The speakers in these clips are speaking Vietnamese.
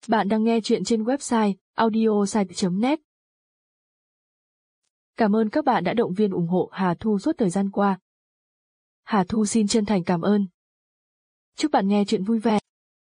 Bạn đang nghe chuyện trên website audiosite.net. Cảm ơn các bạn đã động viên ủng hộ Hà Thu suốt thời gian qua. Hà Thu xin chân thành cảm ơn. Chúc bạn nghe chuyện vui vẻ.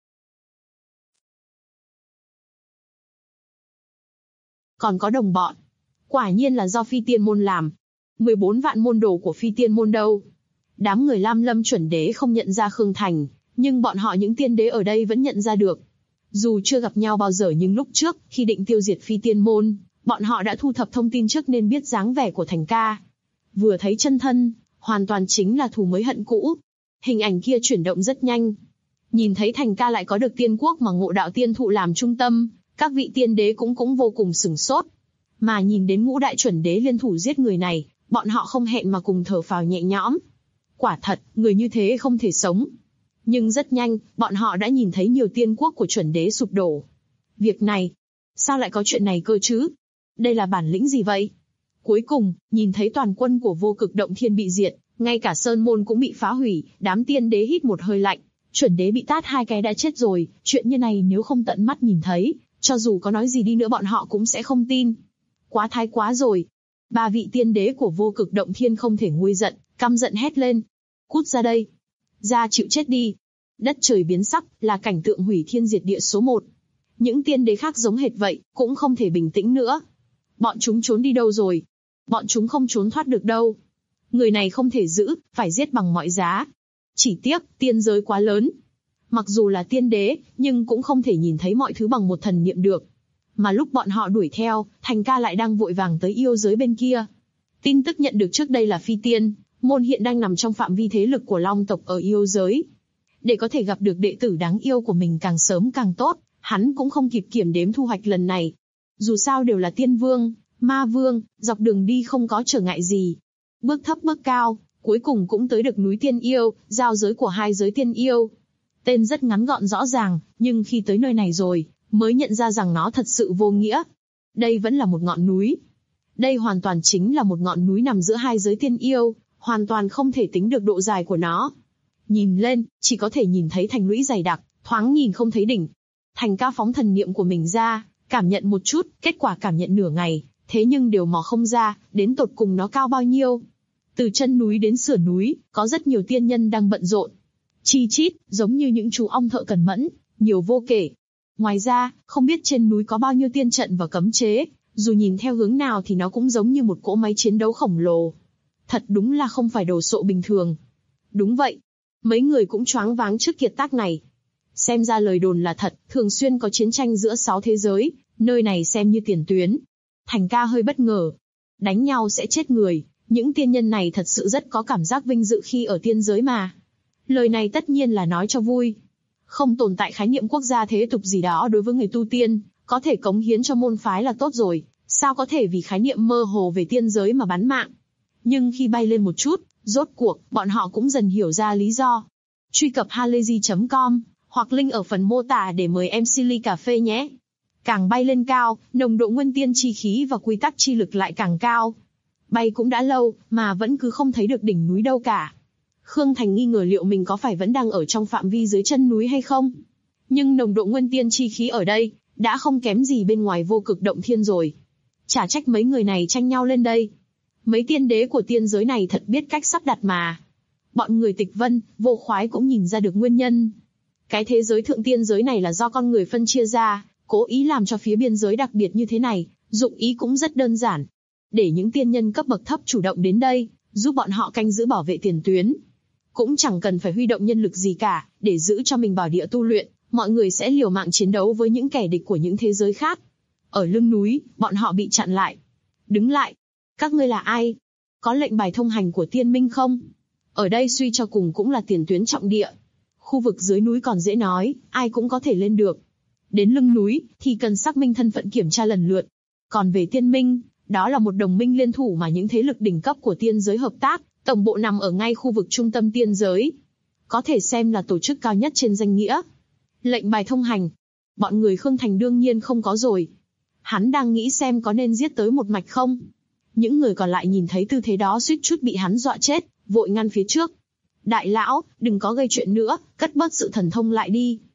Còn có đồng bọn. Quả nhiên là do Phi Tiên Môn làm. 14 vạn môn đồ của Phi Tiên Môn đâu? Đám người Lam Lâm chuẩn đế không nhận ra Khương Thành, nhưng bọn họ những tiên đế ở đây vẫn nhận ra được. Dù chưa gặp nhau bao giờ nhưng lúc trước, khi định tiêu diệt Phi Tiên Môn, bọn họ đã thu thập thông tin trước nên biết dáng vẻ của Thành ca. Vừa thấy chân thân, hoàn toàn chính là thù mới hận cũ. Hình ảnh kia chuyển động rất nhanh. Nhìn thấy Thành ca lại có được tiên quốc mà Ngộ Đạo Tiên Thụ làm trung tâm, các vị tiên đế cũng vô cùng sửng sốt. Mà nhìn đến ngũ đại chuẩn đế liên thủ giết người này, bọn họ không hẹn mà cùng thở phào nhẹ nhõm. Quả thật, người như thế không thể sống. Nhưng rất nhanh, bọn họ đã nhìn thấy nhiều tiên quốc của chuẩn đế sụp đổ. Việc này, sao lại có chuyện này cơ chứ? Đây là bản lĩnh gì vậy? Cuối cùng, nhìn thấy toàn quân của Vô Cực Động Thiên bị diệt, ngay cả Sơn Môn cũng bị phá hủy, đám tiên đế hít một hơi lạnh. Chuẩn đế bị tát 2 cái đã chết rồi, chuyện như này nếu không tận mắt nhìn thấy, cho dù có nói gì đi nữa bọn họ cũng sẽ không tin. Quá thái quá rồi. 3 vị tiên đế của Vô Cực Động Thiên không thể nguôi giận, căm giận hét lên. Cút ra đây. Ra chịu chết đi. Đất trời biến sắc, là cảnh tượng hủy thiên diệt địa số 1. Những tiên đế khác giống hệt vậy, cũng không thể bình tĩnh nữa. Bọn chúng trốn đi đâu rồi? Bọn chúng không trốn thoát được đâu. Người này không thể giữ, phải giết bằng mọi giá. Chỉ tiếc, tiên giới quá lớn. Mặc dù là tiên đế, nhưng cũng không thể nhìn thấy mọi thứ bằng một thần niệm được. Mà lúc bọn họ đuổi theo, Thành ca lại đang vội vàng tới yêu giới bên kia. Tin tức nhận được trước đây là Phi Tiên Môn hiện đang nằm trong phạm vi thế lực của Long tộc ở yêu giới. Để có thể gặp được đệ tử đáng yêu của mình càng sớm càng tốt, hắn cũng không kịp kiểm đếm thu hoạch lần này. Dù sao đều là tiên vương, ma vương, dọc đường đi không có trở ngại gì. Bước thấp bước cao, cuối cùng cũng tới được núi Tiên Yêu, giao giới của 2 giới Tiên Yêu. Tên rất ngắn gọn rõ ràng, nhưng khi tới nơi này rồi, mới nhận ra rằng nó thật sự vô nghĩa. Đây vẫn là một ngọn núi. Đây hoàn toàn chính là một ngọn núi nằm giữa 2 giới Tiên Yêu, hoàn toàn không thể tính được độ dài của nó. Nhìn lên, chỉ có thể nhìn thấy thành lũy dày đặc, thoáng nhìn không thấy đỉnh. Thành ca phóng thần niệm của mình ra, cảm nhận một chút, kết quả cảm nhận nửa ngày, thế nhưng đều mò không ra, đến tột cùng nó cao bao nhiêu. Từ chân núi đến sườn núi, có rất nhiều tiên nhân đang bận rộn. Chi chít, giống như những chú ong thợ cẩn mẫn, nhiều vô kể. Ngoài ra, không biết trên núi có bao nhiêu tiên trận và cấm chế, dù nhìn theo hướng nào thì nó cũng giống như một cỗ máy chiến đấu khổng lồ. Thật đúng là không phải đồ sộ bình thường. Đúng vậy. Mấy người cũng choáng váng trước kiệt tác này. Xem ra lời đồn là thật, thường xuyên có chiến tranh giữa 6 thế giới, nơi này xem như tiền tuyến. Thành ca hơi bất ngờ. Đánh nhau sẽ chết người, những tiên nhân này thật sự rất có cảm giác vinh dự khi ở tiên giới mà. Lời này tất nhiên là nói cho vui. Không tồn tại khái niệm quốc gia thế tục gì đó đối với người tu tiên, có thể cống hiến cho môn phái là tốt rồi, sao có thể vì khái niệm mơ hồ về tiên giới mà bán mạng. Nhưng khi bay lên một chút, rốt cuộc, bọn họ cũng dần hiểu ra lý do. Truy cập halayzi.com, hoặc link ở phần mô tả để mời MC ly cà phê nhé. Càng bay lên cao, nồng độ nguyên tiên chi khí và quy tắc chi lực lại càng cao. Bay cũng đã lâu, mà vẫn cứ không thấy được đỉnh núi đâu cả. Khương Thành nghi ngờ liệu mình có phải vẫn đang ở trong phạm vi dưới chân núi hay không. Nhưng nồng độ nguyên tiên chi khí ở đây, đã không kém gì bên ngoài Vô Cực Động Thiên rồi. Chả trách mấy người này tranh nhau lên đây. Mấy tiên đế của tiên giới này thật biết cách sắp đặt mà. Bọn người Tịch Vân, Vô Khoái cũng nhìn ra được nguyên nhân. Cái thế giới thượng tiên giới này là do con người phân chia ra, cố ý làm cho phía biên giới đặc biệt như thế này, dụng ý cũng rất đơn giản. Để những tiên nhân cấp bậc thấp chủ động đến đây, giúp bọn họ canh giữ bảo vệ tiền tuyến. Cũng chẳng cần phải huy động nhân lực gì cả, để giữ cho mình bảo địa tu luyện, mọi người sẽ liều mạng chiến đấu với những kẻ địch của những thế giới khác. Ở lưng núi, bọn họ bị chặn lại. Đứng lại. Các ngươi là ai? Có lệnh bài thông hành của tiên minh không? Ở đây suy cho cùng cũng là tiền tuyến trọng địa. Khu vực dưới núi còn dễ nói, ai cũng có thể lên được. Đến lưng núi, thì cần xác minh thân phận kiểm tra lần lượt. Còn về tiên minh, đó là một đồng minh liên thủ mà những thế lực đỉnh cấp của tiên giới hợp tác, tổng bộ nằm ở ngay khu vực trung tâm tiên giới. Có thể xem là tổ chức cao nhất trên danh nghĩa. Lệnh bài thông hành. Bọn người Khương Thành đương nhiên không có rồi. Hắn đang nghĩ xem có nên giết tới một mạch không. Những người còn lại nhìn thấy tư thế đó suýt chút bị hắn dọa chết, vội ngăn phía trước. Đại lão, đừng có gây chuyện nữa, cất bớt sự thần thông lại đi.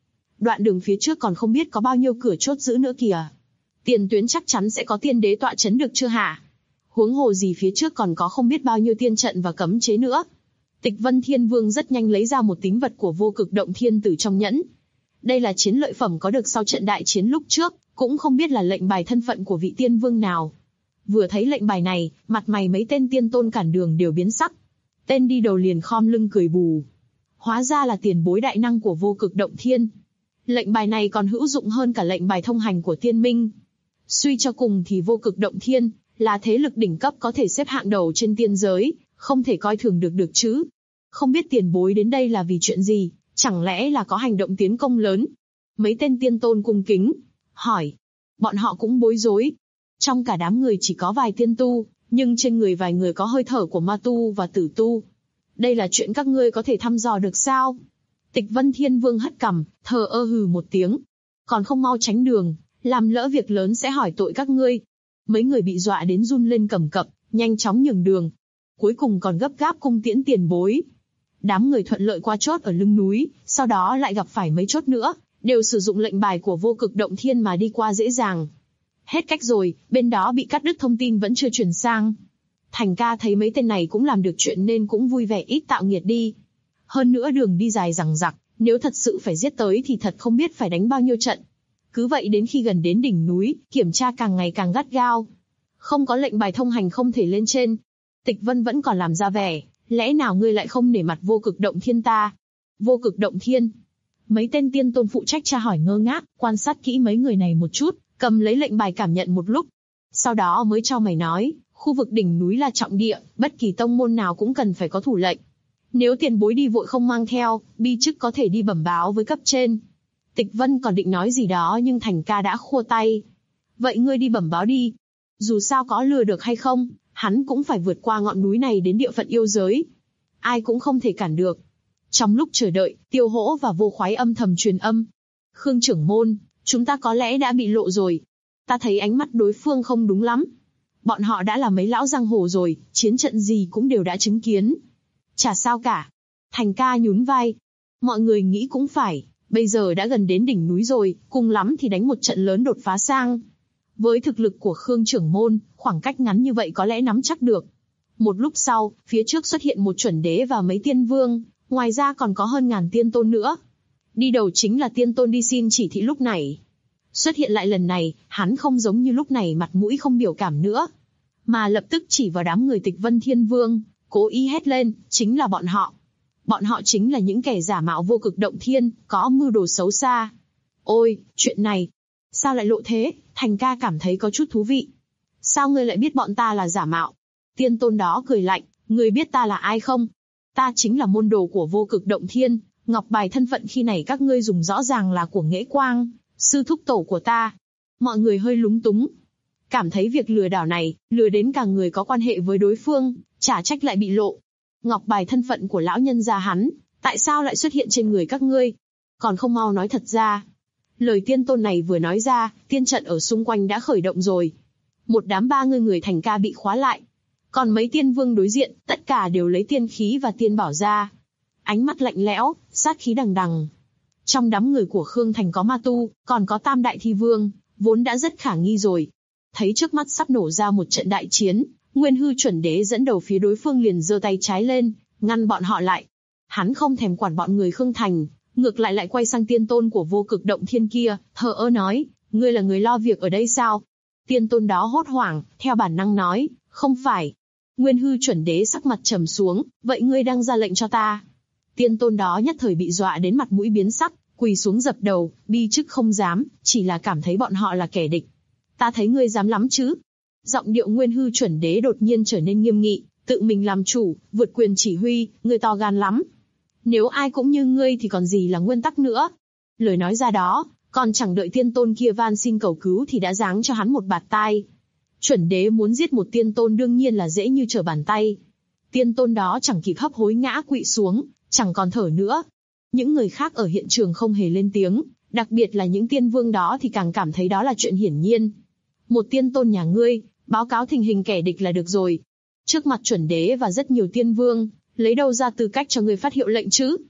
Đoạn đường phía trước còn không biết có bao nhiêu cửa chốt giữ nữa kìa. Tiền tuyến chắc chắn sẽ có tiên đế tọa chấn được chưa hả? Huống hồ gì phía trước còn có không biết bao nhiêu tiên trận và cấm chế nữa. Tịch Vân Thiên Vương rất nhanh lấy ra một tín vật của Vô Cực Động Thiên từ trong nhẫn. Đây là chiến lợi phẩm có được sau trận đại chiến lúc trước, cũng không biết là lệnh bài thân phận của vị tiên vương nào. Vừa thấy lệnh bài này, mặt mày mấy tên tiên tôn cản đường đều biến sắc. Tên đi đầu liền khom lưng cười bù. Hóa ra là tiền bối đại năng của Vô Cực Động Thiên. Lệnh bài này còn hữu dụng hơn cả lệnh bài thông hành của tiên minh. Suy cho cùng thì Vô Cực Động Thiên là thế lực đỉnh cấp có thể xếp hạng đầu trên tiên giới, không thể coi thường được chứ. Không biết tiền bối đến đây là vì chuyện gì, chẳng lẽ là có hành động tiến công lớn? Mấy tên tiên tôn cung kính hỏi. Bọn họ cũng bối rối. Trong cả đám người chỉ có vài tiên tu, nhưng trên người vài người có hơi thở của ma tu và tử tu. Đây là chuyện các ngươi có thể thăm dò được sao? Tịch Vân Thiên Vương hất cằm, thờ ơ hừ một tiếng. Còn không mau tránh đường, làm lỡ việc lớn sẽ hỏi tội các ngươi. Mấy người bị dọa đến run lên cầm cập, nhanh chóng nhường đường. Cuối cùng còn gấp gáp cung tiễn tiền bối. Đám người thuận lợi qua chốt ở lưng núi, sau đó lại gặp phải mấy chốt nữa, đều sử dụng lệnh bài của Vô Cực Động Thiên mà đi qua dễ dàng. Hết cách rồi, bên đó bị cắt đứt thông tin vẫn chưa chuyển sang. Thành ca thấy mấy tên này cũng làm được chuyện nên cũng vui vẻ ít tạo nghiệt đi. Hơn nữa đường đi dài dằng dặc, nếu thật sự phải giết tới thì thật không biết phải đánh bao nhiêu trận. Cứ vậy đến khi gần đến đỉnh núi, kiểm tra càng ngày càng gắt gao. Không có lệnh bài thông hành không thể lên trên. Tịch Vân vẫn còn làm ra vẻ, lẽ nào ngươi lại không nể mặt Vô Cực Động Thiên ta? Vô Cực Động Thiên? Mấy tên tiên tôn phụ trách tra hỏi ngơ ngác, quan sát kỹ mấy người này một chút, cầm lấy lệnh bài cảm nhận một lúc. Sau đó mới cho mày nói, khu vực đỉnh núi là trọng địa, bất kỳ tông môn nào cũng cần phải có thủ lệnh. Nếu tiền bối đi vội không mang theo, bi chức có thể đi bẩm báo với cấp trên. Tịch Vân còn định nói gì đó nhưng Thành ca đã khua tay. Vậy ngươi đi bẩm báo đi. Dù sao có lừa được hay không, hắn cũng phải vượt qua ngọn núi này đến địa phận yêu giới. Ai cũng không thể cản được. Trong lúc chờ đợi, Tiêu Hỗ và Vô Khoái âm thầm truyền âm. Khương trưởng môn, chúng ta có lẽ đã bị lộ rồi. Ta thấy ánh mắt đối phương không đúng lắm. Bọn họ đã là mấy lão giang hồ rồi, chiến trận gì cũng đều đã chứng kiến. Chả sao cả. Thành ca nhún vai. Mọi người nghĩ cũng phải, bây giờ đã gần đến đỉnh núi rồi, cùng lắm thì đánh một trận lớn đột phá sang. Với thực lực của Khương trưởng môn, khoảng cách ngắn như vậy có lẽ nắm chắc được. Một lúc sau, phía trước xuất hiện một chuẩn đế và mấy tiên vương, ngoài ra còn có hơn ngàn tiên tôn nữa. Đi đầu chính là tiên tôn đi xin chỉ thị lúc này. Xuất hiện lại lần này, hắn không giống như lúc này mặt mũi không biểu cảm nữa, mà lập tức chỉ vào đám người Tịch Vân Thiên Vương, cố ý hét lên, chính là bọn họ. Bọn họ chính là những kẻ giả mạo Vô Cực Động Thiên, có mưu đồ xấu xa. Ôi, chuyện này, sao lại lộ thế? Thành ca cảm thấy có chút thú vị. Sao ngươi lại biết bọn ta là giả mạo? Tiên tôn đó cười lạnh, ngươi biết ta là ai không? Ta chính là môn đồ của Vô Cực Động Thiên, ngọc bài thân phận khi này các ngươi dùng rõ ràng là của Nghễ Quang, sư thúc tổ của ta. Mọi người hơi lúng túng. Cảm thấy việc lừa đảo này, lừa đến cả người có quan hệ với đối phương, chả trách lại bị lộ. Ngọc bài thân phận của lão nhân gia hắn, tại sao lại xuất hiện trên người các ngươi? Còn không mau nói thật ra. Lời tiên tôn này vừa nói ra, tiên trận ở xung quanh đã khởi động rồi. Một đám 30 người Thành ca bị khóa lại. Còn mấy tiên vương đối diện, tất cả đều lấy tiên khí và tiên bảo ra. Ánh mắt lạnh lẽo, sát khí đằng đằng. Trong đám người của Khương Thành có ma tu, còn có Tam Đại Thi Vương, vốn đã rất khả nghi rồi. Thấy trước mắt sắp nổ ra một trận đại chiến, Nguyên Hư chuẩn đế dẫn đầu phía đối phương liền giơ tay trái lên, ngăn bọn họ lại. Hắn không thèm quản bọn người Khương Thành, ngược lại quay sang tiên tôn của Vô Cực Động Thiên kia, thờ ơ nói, ngươi là người lo việc ở đây sao? Tiên tôn đó hốt hoảng, theo bản năng nói, không phải. Nguyên Hư chuẩn đế sắc mặt trầm xuống, vậy ngươi đang ra lệnh cho ta? Tiên tôn đó nhất thời bị dọa đến mặt mũi biến sắc, quỳ xuống dập đầu, bi chức không dám, chỉ là cảm thấy bọn họ là kẻ địch. Ta thấy ngươi dám lắm chứ? Giọng điệu Nguyên Hư chuẩn đế đột nhiên trở nên nghiêm nghị, tự mình làm chủ, vượt quyền chỉ huy, ngươi to gan lắm. Nếu ai cũng như ngươi thì còn gì là nguyên tắc nữa. Lời nói ra đó, còn chẳng đợi tiên tôn kia van xin cầu cứu thì đã giáng cho hắn một bạt tai. Chuẩn đế muốn giết một tiên tôn đương nhiên là dễ như trở bàn tay. Tiên tôn đó chẳng kịp hấp hối ngã quỵ xuống, chẳng còn thở nữa. Những người khác ở hiện trường không hề lên tiếng, đặc biệt là những tiên vương đó thì càng cảm thấy đó là chuyện hiển nhiên. Một tiên tôn nhà ngươi, báo cáo tình hình kẻ địch là được rồi. Trước mặt chuẩn đế và rất nhiều tiên vương, lấy đâu ra tư cách cho ngươi phát hiệu lệnh chứ?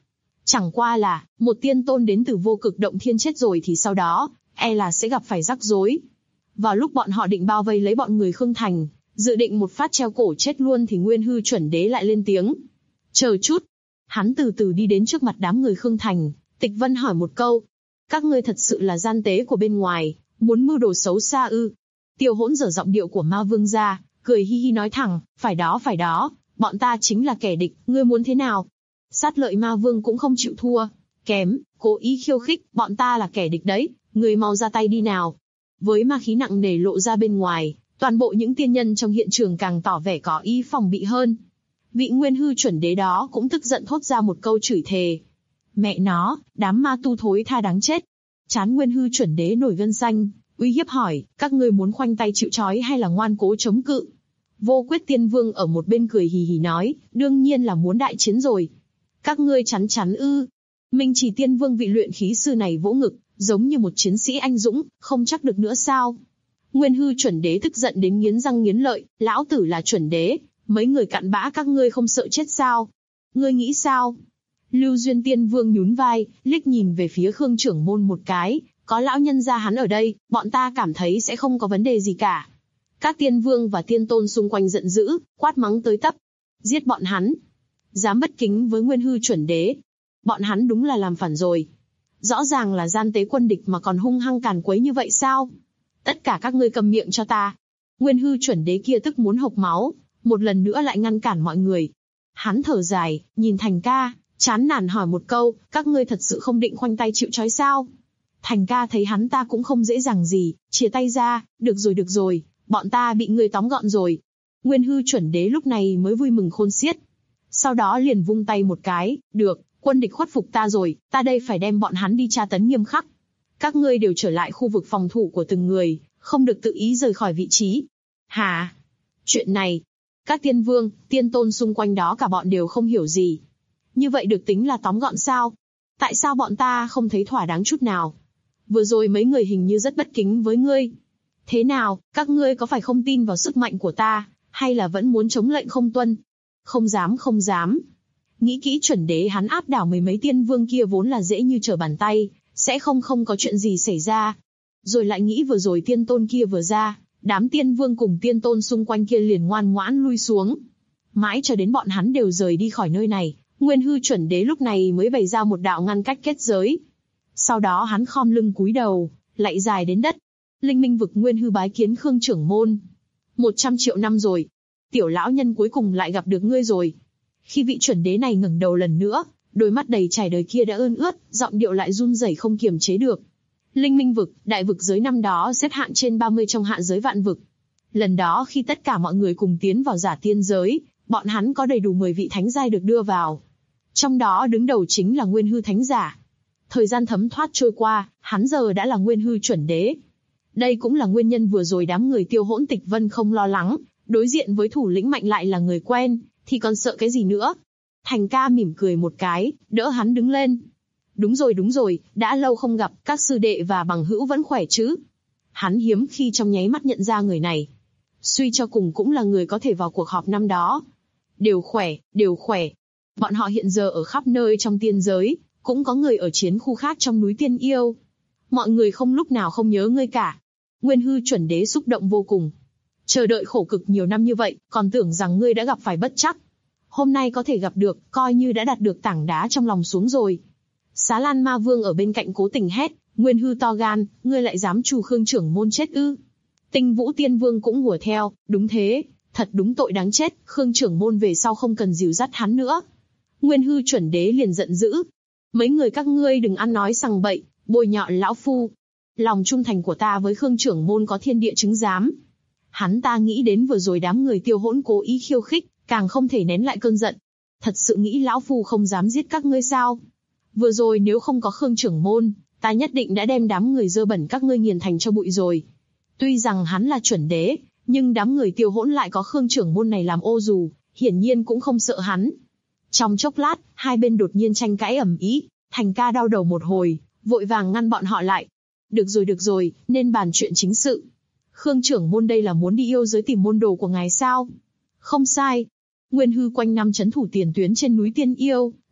Chẳng qua là, một tiên tôn đến từ vô cực động thiên chết rồi thì sau đó, e là sẽ gặp phải rắc rối. Vào lúc bọn họ định bao vây lấy bọn người Khương Thành, dự định một phát treo cổ chết luôn thì Nguyên Hư chuẩn đế lại lên tiếng. Chờ chút. Hắn từ từ đi đến trước mặt đám người Khương Thành, Tịch Vân hỏi một câu. Các ngươi thật sự là gian tế của bên ngoài, muốn mưu đồ xấu xa ư? Tiêu Hỗn giở giọng điệu của Ma Vương ra, cười hi hi nói thẳng, phải đó, bọn ta chính là kẻ địch, ngươi muốn thế nào? Sát Lợi Ma Vương cũng không chịu thua, kém, cố ý khiêu khích, bọn ta là kẻ địch đấy, ngươi mau ra tay đi nào. Với ma khí nặng nề lộ ra bên ngoài, toàn bộ những tiên nhân trong hiện trường càng tỏ vẻ có ý phòng bị hơn. Vị Nguyên Hư chuẩn đế đó cũng tức giận thốt ra một câu chửi thề. Mẹ nó, đám ma tu thối tha đáng chết. Trán Nguyên Hư chuẩn đế nổi gân xanh, uy hiếp hỏi, các ngươi muốn khoanh tay chịu trói hay là ngoan cố chống cự? Vô Quyết Tiên Vương ở một bên cười hì hì nói, đương nhiên là muốn đại chiến rồi. Các ngươi chắn ư? Minh Chỉ Tiên Vương vị luyện khí sư này vỗ ngực, giống như một chiến sĩ anh dũng, không chắc được nữa sao? Nguyên Hư chuẩn đế tức giận đến nghiến răng nghiến lợi, lão tử là chuẩn đế, mấy người cặn bã các ngươi không sợ chết sao? Ngươi nghĩ sao? Lưu Duyên Tiên Vương nhún vai, liếc nhìn về phía Khương trưởng môn một cái, có lão nhân gia hắn ở đây, bọn ta cảm thấy sẽ không có vấn đề gì cả. Các tiên vương và tiên tôn xung quanh giận dữ, quát mắng tới tấp. Giết bọn hắn. Dám bất kính với Nguyên Hư chuẩn đế. Bọn hắn đúng là làm phản rồi. Rõ ràng là gian tế quân địch mà còn hung hăng càn quấy như vậy sao? Tất cả các ngươi cầm miệng cho ta. Nguyên Hư chuẩn đế kia tức muốn hộc máu, một lần nữa lại ngăn cản mọi người. Hắn thở dài, nhìn Thành Ca, chán nản hỏi một câu, các ngươi thật sự không định khoanh tay chịu trói sao? Thành Ca thấy hắn ta cũng không dễ dàng gì, chìa tay ra, được rồi, bọn ta bị ngươi tóm gọn rồi. Nguyên Hư chuẩn đế lúc này mới vui mừng khôn xiết. Sau đó liền vung tay một cái, được, quân địch khuất phục ta rồi, ta đây phải đem bọn hắn đi tra tấn nghiêm khắc. Các ngươi đều trở lại khu vực phòng thủ của từng người, không được tự ý rời khỏi vị trí. Hả? Chuyện này, các tiên vương, tiên tôn xung quanh đó cả bọn đều không hiểu gì. Như vậy được tính là tóm gọn sao? Tại sao bọn ta không thấy thỏa đáng chút nào? Vừa rồi mấy người hình như rất bất kính với ngươi. Thế nào, các ngươi có phải không tin vào sức mạnh của ta, hay là vẫn muốn chống lệnh không tuân? Không dám. Nghĩ kỹ chuẩn đế hắn áp đảo mười mấy tiên vương kia vốn là dễ như trở bàn tay, sẽ không có chuyện gì xảy ra. Rồi lại nghĩ vừa rồi tiên tôn kia vừa ra, đám tiên vương cùng tiên tôn xung quanh kia liền ngoan ngoãn lui xuống. Mãi cho đến bọn hắn đều rời đi khỏi nơi này, Nguyên Hư chuẩn đế lúc này mới bày ra một đạo ngăn cách kết giới. Sau đó hắn khom lưng cúi đầu, lạy dài đến đất. Linh Minh vực Nguyên Hư bái kiến Khương trưởng môn. 100 triệu năm rồi, tiểu lão nhân cuối cùng lại gặp được ngươi rồi. Khi vị chuẩn đế này ngẩng đầu lần nữa, đôi mắt đầy trải đời kia đã ươn ướt, giọng điệu lại run rẩy không kiềm chế được. Linh Minh vực, đại vực giới năm đó xếp hạng trên 30 trong hạ giới vạn vực. Lần đó khi tất cả mọi người cùng tiến vào giả tiên giới, bọn hắn có đầy đủ 10 vị thánh giai được đưa vào. Trong đó đứng đầu chính là Nguyên Hư thánh giả. Thời gian thấm thoát trôi qua, hắn giờ đã là Nguyên Hư chuẩn đế. Đây cũng là nguyên nhân vừa rồi đám người Tiêu Hỗn Tịch Vân không lo lắng, đối diện với thủ lĩnh mạnh lại là người quen, thì còn sợ cái gì nữa. Thành Ca mỉm cười một cái, đỡ hắn đứng lên. Đúng rồi, đã lâu không gặp, các sư đệ và bằng hữu vẫn khỏe chứ? Hắn hiếm khi trong nháy mắt nhận ra người này. Suy cho cùng cũng là người có thể vào cuộc họp năm đó. Đều khỏe. Bọn họ hiện giờ ở khắp nơi trong tiên giới, cũng có người ở chiến khu khác trong núi Tiên Yêu. Mọi người không lúc nào không nhớ ngươi cả. Nguyên Hư chuẩn đế xúc động vô cùng. Chờ đợi khổ cực nhiều năm như vậy, còn tưởng rằng ngươi đã gặp phải bất trắc. Hôm nay có thể gặp được, coi như đã đặt được tảng đá trong lòng xuống rồi. Xá Lan Ma Vương ở bên cạnh cố tình hét, Nguyên Hư to gan, ngươi lại dám trù Khương trưởng môn chết ư? Tinh Vũ Tiên Vương cũng hùa theo, đúng thế, thật đúng tội đáng chết, Khương trưởng môn về sau không cần dìu dắt hắn nữa. Nguyên Hư chuẩn đế liền giận dữ. Mấy người các ngươi đừng ăn nói sằng bậy, bôi nhọ lão phu. Lòng trung thành của ta với Khương trưởng môn có thiên địa chứng giám. Hắn ta nghĩ đến vừa rồi đám người Tiêu Hỗn cố ý khiêu khích, càng không thể nén lại cơn giận. Thật sự nghĩ lão phu không dám giết các ngươi sao? Vừa rồi nếu không có Khương trưởng môn, ta nhất định đã đem đám người dơ bẩn các ngươi nghiền thành cho bụi rồi. Tuy rằng hắn là chuẩn đế, nhưng đám người Tiêu Hỗn lại có Khương trưởng môn này làm ô dù, hiển nhiên cũng không sợ hắn. Trong chốc lát, hai bên đột nhiên tranh cãi ầm ĩ, Thành Ca đau đầu một hồi, vội vàng ngăn bọn họ lại. Được rồi, nên bàn chuyện chính sự. Khương trưởng môn đây là muốn đi yêu giới tìm môn đồ của ngài sao? Không sai. Nguyên Hư quanh năm trấn thủ tiền tuyến trên núi Tiên Yêu,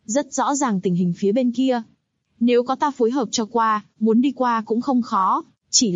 Rất rõ ràng tình hình phía bên kia. Nếu có ta phối hợp cho qua, muốn đi qua cũng không khó, chỉ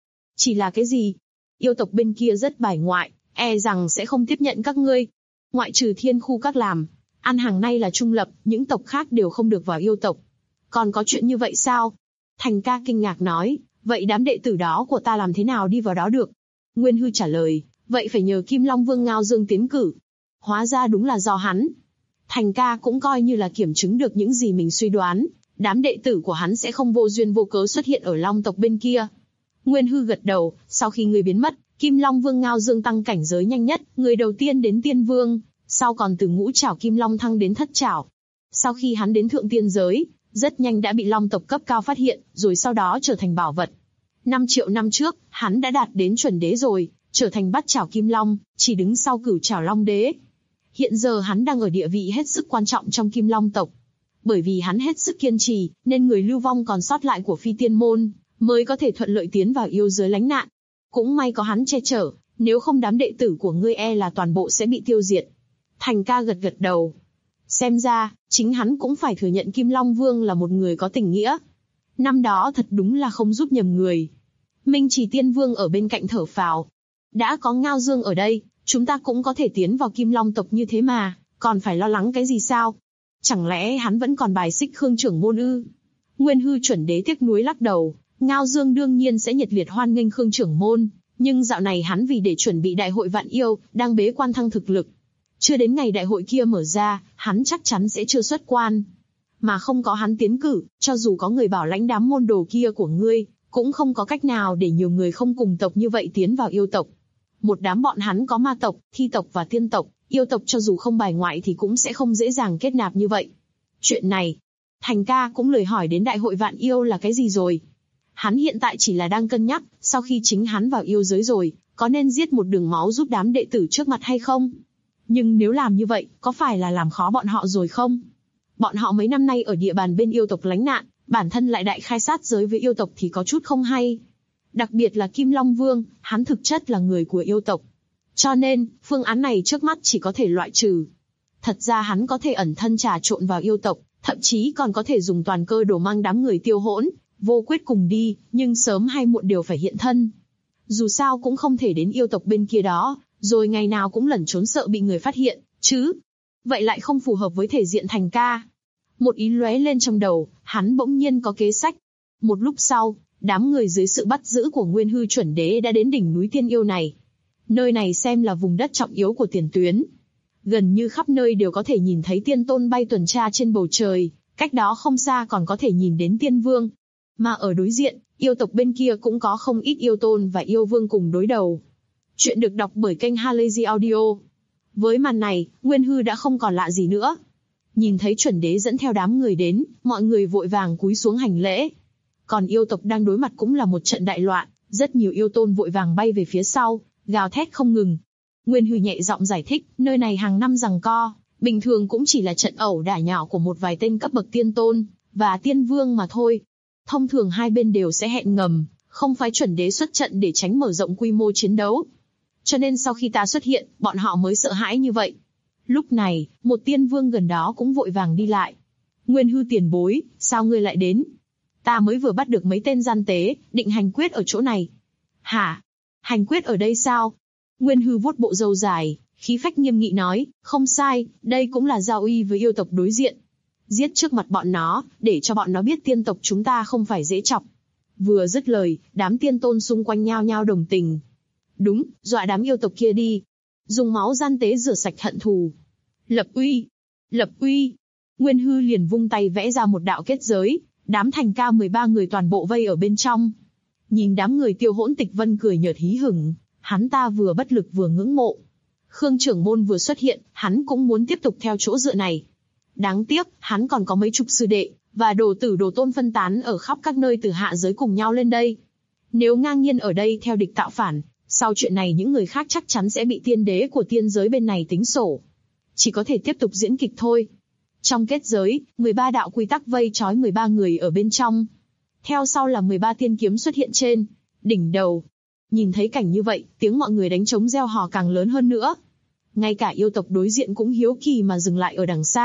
là cái gì? Yêu tộc bên kia rất bài ngoại, e rằng sẽ không tiếp nhận các ngươi. Ngoại trừ thiên khu các làm, ăn hàng nay là trung lập, những tộc khác đều không được vào yêu tộc. Còn có chuyện như vậy sao? Thành ca kinh ngạc nói, vậy đám đệ tử đó của ta làm thế nào đi vào đó được? Nguyên Hư trả lời, vậy phải nhờ Kim Long Vương Ngao Dương tiến cử. Hóa ra đúng là do hắn. Thành ca cũng coi như là kiểm chứng được những gì mình suy đoán, đám đệ tử của hắn sẽ không vô duyên vô cớ xuất hiện ở Long tộc bên kia. Nguyên Hư gật đầu, sau khi người biến mất, Kim Long Vương Ngao Dương tăng cảnh giới nhanh nhất, người đầu tiên đến Tiên Vương, sau còn từ ngũ trảo Kim Long thăng đến thất trảo. Sau khi hắn đến thượng tiên giới, rất nhanh đã bị Long tộc cấp cao phát hiện, rồi sau đó trở thành bảo vật. 5 triệu năm trước, hắn đã đạt đến chuẩn đế rồi, trở thành bát trảo Kim Long, chỉ đứng sau cửu trảo Long đế. Hiện giờ hắn đang ở địa vị hết sức quan trọng trong Kim Long tộc. Bởi vì hắn hết sức kiên trì, nên người lưu vong còn sót lại của Phi Tiên Môn mới có thể thuận lợi tiến vào yêu giới lánh nạn. Cũng may có hắn che chở, nếu không đám đệ tử của ngươi e là toàn bộ sẽ bị tiêu diệt. Thành ca gật gật đầu. Xem ra, chính hắn cũng phải thừa nhận Kim Long Vương là một người có tình nghĩa. Năm đó thật đúng là không giúp nhầm người. Minh Chỉ Tiên Vương ở bên cạnh thở phào. Đã có Ngao Dương ở đây, chúng ta cũng có thể tiến vào Kim Long tộc như thế mà, còn phải lo lắng cái gì sao? Chẳng lẽ hắn vẫn còn bài xích Khương trưởng môn ư? Nguyên Hư chuẩn đế tiếc nuối lắc đầu. Ngao Dương đương nhiên sẽ nhiệt liệt hoan nghênh Khương trưởng môn, nhưng dạo này hắn vì để chuẩn bị đại hội vạn yêu, đang bế quan thăng thực lực. Chưa đến ngày đại hội kia mở ra, hắn chắc chắn sẽ chưa xuất quan. Mà không có hắn tiến cử, cho dù có người bảo lãnh đám môn đồ kia của ngươi, cũng không có cách nào để nhiều người không cùng tộc như vậy tiến vào yêu tộc. Một đám bọn hắn có ma tộc, thi tộc và tiên tộc, yêu tộc cho dù không bài ngoại thì cũng sẽ không dễ dàng kết nạp như vậy. Chuyện này, Thành ca cũng lời hỏi đến đại hội vạn yêu là cái gì rồi. Hắn hiện tại chỉ là đang cân nhắc, sau khi chính hắn vào yêu giới rồi, có nên giết một đường máu giúp đám đệ tử trước mặt hay không? Nhưng nếu làm như vậy, có phải là làm khó bọn họ rồi không? Bọn họ mấy năm nay ở địa bàn bên yêu tộc lánh nạn, bản thân lại đại khai sát giới với yêu tộc thì có chút không hay. Đặc biệt là Kim Long Vương, hắn thực chất là người của yêu tộc. Cho nên, phương án này trước mắt chỉ có thể loại trừ. Thật ra hắn có thể ẩn thân trà trộn vào yêu tộc, thậm chí còn có thể dùng toàn cơ đổ mang đám người tiêu hỗn, vô quyết cùng đi, nhưng sớm hay muộn đều phải hiện thân. Dù sao cũng không thể đến yêu tộc bên kia đó, rồi ngày nào cũng lẩn trốn sợ bị người phát hiện, chứ. Vậy lại không phù hợp với thể diện Thành ca. Một ý lóe lên trong đầu, hắn bỗng nhiên có kế sách. Một lúc sau, đám người dưới sự bắt giữ của Nguyên Hư chuẩn đế đã đến đỉnh núi Tiên Yêu này. Nơi này xem là vùng đất trọng yếu của tiền tuyến. Gần như khắp nơi đều có thể nhìn thấy tiên tôn bay tuần tra trên bầu trời, cách đó không xa còn có thể nhìn đến tiên vương. Mà ở đối diện, yêu tộc bên kia cũng có không ít yêu tôn và yêu vương cùng đối đầu. Chuyện được đọc bởi kênh Halazy Audio. Với màn này, Nguyên Hư đã không còn lạ gì nữa. Nhìn thấy chuẩn đế dẫn theo đám người đến, mọi người vội vàng cúi xuống hành lễ. Còn yêu tộc đang đối mặt cũng là một trận đại loạn, rất nhiều yêu tôn vội vàng bay về phía sau, gào thét không ngừng. Nguyên Hư nhẹ giọng giải thích, nơi này hàng năm giằng co, bình thường cũng chỉ là trận ẩu đả nhỏ của một vài tên cấp bậc tiên tôn và tiên vương mà thôi. Thông thường hai bên đều sẽ hẹn ngầm, không phái chuẩn đế xuất trận để tránh mở rộng quy mô chiến đấu. Cho nên sau khi ta xuất hiện, bọn họ mới sợ hãi như vậy. Lúc này, một tiên vương gần đó cũng vội vàng đi lại. Nguyên Hư tiền bối, sao ngươi lại đến? Ta mới vừa bắt được mấy tên gian tế, định hành quyết ở chỗ này. Hả? Hành quyết ở đây sao? Nguyên Hư vuốt bộ râu dài, khí phách nghiêm nghị nói, không sai, đây cũng là giao uy với yêu tộc đối diện. Giết trước mặt bọn nó, để cho bọn nó biết tiên tộc chúng ta không phải dễ chọc. Vừa dứt lời, đám tiên tôn xung quanh nhao nhao đồng tình. Đúng, dọa đám yêu tộc kia đi. Dùng máu gian tế rửa sạch hận thù. Lập uy! Lập uy! Nguyên Hư liền vung tay vẽ ra một đạo kết giới, đám Thành ca 13 người toàn bộ vây ở bên trong. Nhìn đám người tiêu hỗn Tịch Vân cười nhợt hí hửng, hắn ta vừa bất lực vừa ngưỡng mộ. Khương trưởng môn vừa xuất hiện, hắn cũng muốn tiếp tục theo chỗ dựa này. Đáng tiếc, hắn còn có mấy chục sư đệ, và đồ tử đồ tôn phân tán ở khắp các nơi từ hạ giới cùng nhau lên đây. Nếu ngang nhiên ở đây theo địch tạo phản, sau chuyện này những người khác chắc chắn sẽ bị tiên đế của tiên giới bên này tính sổ. Chỉ có thể tiếp tục diễn kịch thôi. Trong kết giới, 13 đạo quy tắc vây trói 13 người ở bên trong. Theo sau là 13 tiên kiếm xuất hiện trên đỉnh đầu. Nhìn thấy cảnh như vậy, tiếng mọi người đánh trống reo hò càng lớn hơn nữa. Ngay cả yêu tộc đối diện cũng hiếu kỳ mà dừng lại ở đằng xa,